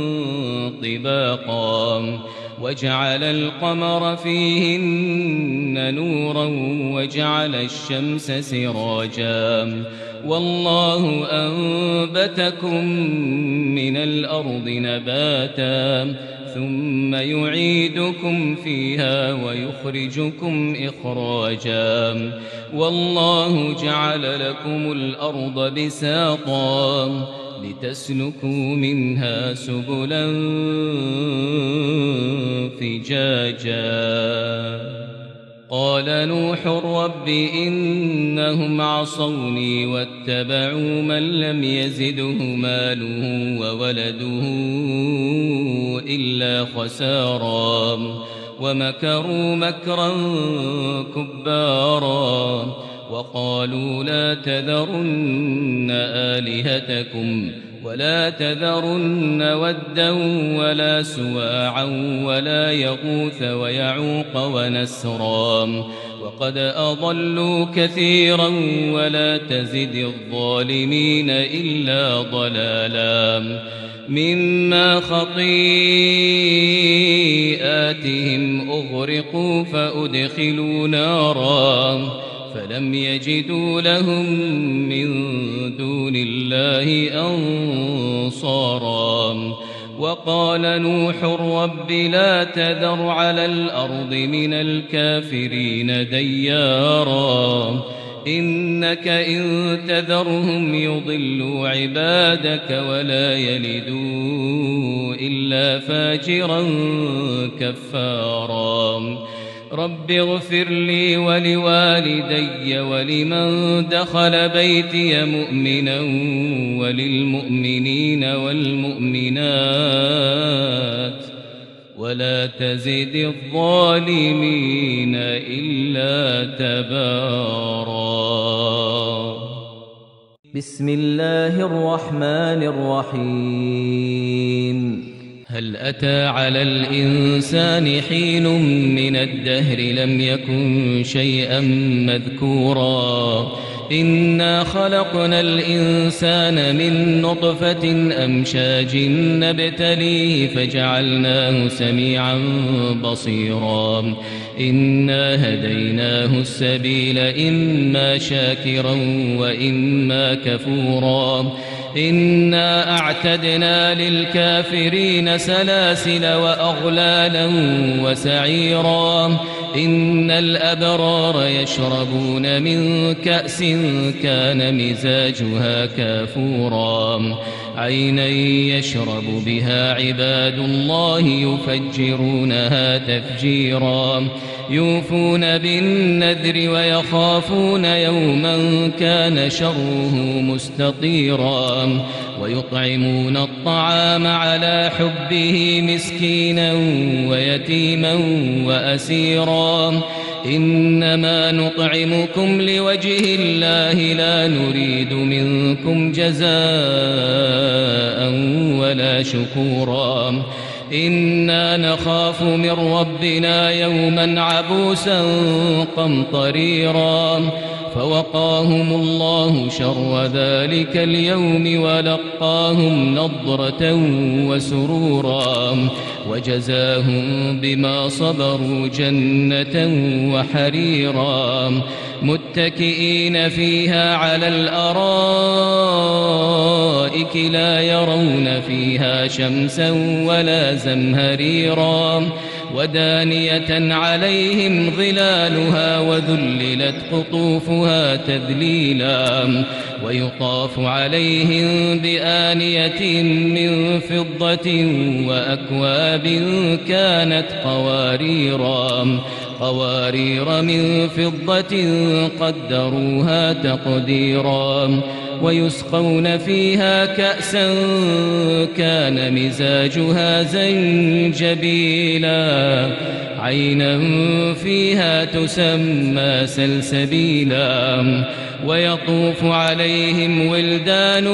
[SPEAKER 2] طباقا وجعل القمر فيهن نورا وجعل الشمس سراجا والله أنبتكم من الأرض نباتا ثم يعيدكم فيها ويخرجكم إخراجا والله جعل لكم الأرض بساطا لتسلكوا منها سبلا فجاجا قال نوح رب إنهم عصوني واتبعوا من لم يزده ماله وولده إلا خسارا ومكروا مكرا كبارا وقالوا لا تذرن آلهتكم ولا تذرن ودا ولا سواعا ولا يغوث ويعوق ونسرا وقد أضلوا كثيرا ولا تزد الظالمين إلا ضلالا مما خطيئاتهم أغرقوا فأدخلوا نارا فلم يجدوا لهم من دون الله أنصارا وقال نوح رب لا تذر على الأرض من الكافرين ديارا إنك إن تذرهم يضلوا عبادك ولا يلدوا إلا فاجرا كفارا رب اغفر لي ولوالدي ولمن دخل بيتي مؤمنا وللمؤمنين والمؤمنات ولا تزد الظالمين إلا تبارا
[SPEAKER 4] بسم الله الرحمن الرحيم
[SPEAKER 2] هل أتى على الإنسان حين من الدهر لم يكن شيئا مذكورا إنا خلقنا الإنسان من نطفة أمشاج نبتليه فجعلناه سميعا بصيرا إنا هديناه السبيل إما شاكرا وإما كفورا إنا أعتدنا للكافرين سلاسل وأغلالا وسعيرا إن الأبرار يشربون من كأس كان مزاجها كافورا عينا يشرب بها عباد الله يفجرونها تفجيرا يوفون بالنذر ويخافون يوما كان شره مستطيرا ويطعمون الطعام على حبه مسكينا ويتيما وأسيرا إنما نطعمكم لوجه الله لا نريد منكم جزاء ولا شكورا إنا نخاف من ربنا يوما عبوسا قمطريرا فوقاهم الله شر ذلك اليوم ولقاهم نضرة وسرورا وجزاهم بما صبروا جنة وحريرا متكئين فيها على الأرائك لا يرون فيها شمسا ولا زمهريرا ودانية عليهم ظلالها وذللت قطوفها تذليلا ويطاف عليهم بآنية من فضة وأكواب كانت قواريرا قوارير من فضة قدروها تقديرا ويسقون فيها كأسا كان مزاجها زنجبيلا عينا فيها تسمى سلسبيلا ويطوف عليهم ولدان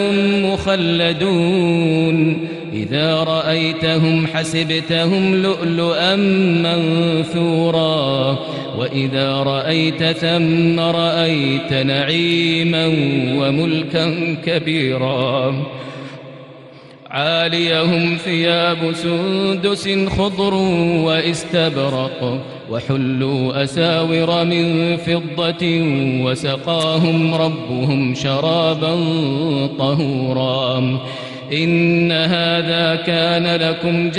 [SPEAKER 2] مخلدون إذا رأيتهم حسبتهم لؤلؤا منثورا وإذا رأيت ثم رأيت نعيما وملكا كبيرا عاليهم ثياب سندس خضر واستبرق وحلوا أساور من فضة وسقاهم ربهم شرابا طهورا إن هذا كان لكم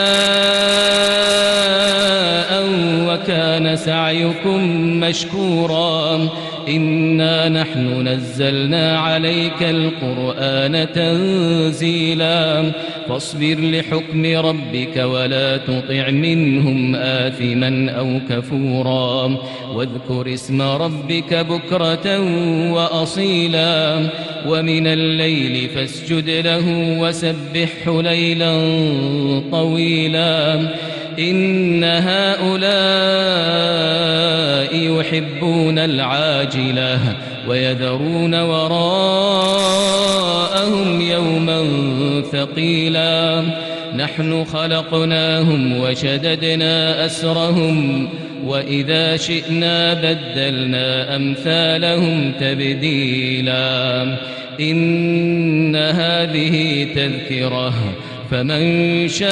[SPEAKER 2] جزاء وكان سعيكم مشكورا إنا نحن نزلنا عليك القرآن تنزيلا فاصبر لحكم ربك ولا تطع منهم آثما أو كفورا واذكر اسم ربك بكرة وأصيلا ومن الليل فاسجد له وسبحه ليلا طويلا إن هؤلاء يحبون العاجلة ويذرون وراءهم يوما ثقيلا نحن خلقناهم وشددنا أسرهم وإذا شئنا بدلنا أمثالهم تبديلا إن هذه تذكرة فمن شاء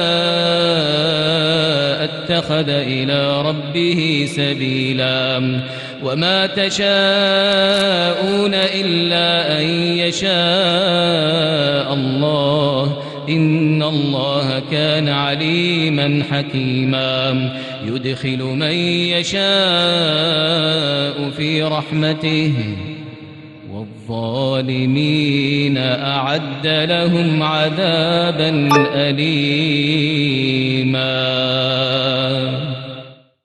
[SPEAKER 2] اتخذ إلى ربه سبيلا وما تشاءون إلا أن يشاء الله إن الله كان عليما حكيما يدخل من يشاء في رحمته والظالمين أعد لهم عذابا أليما.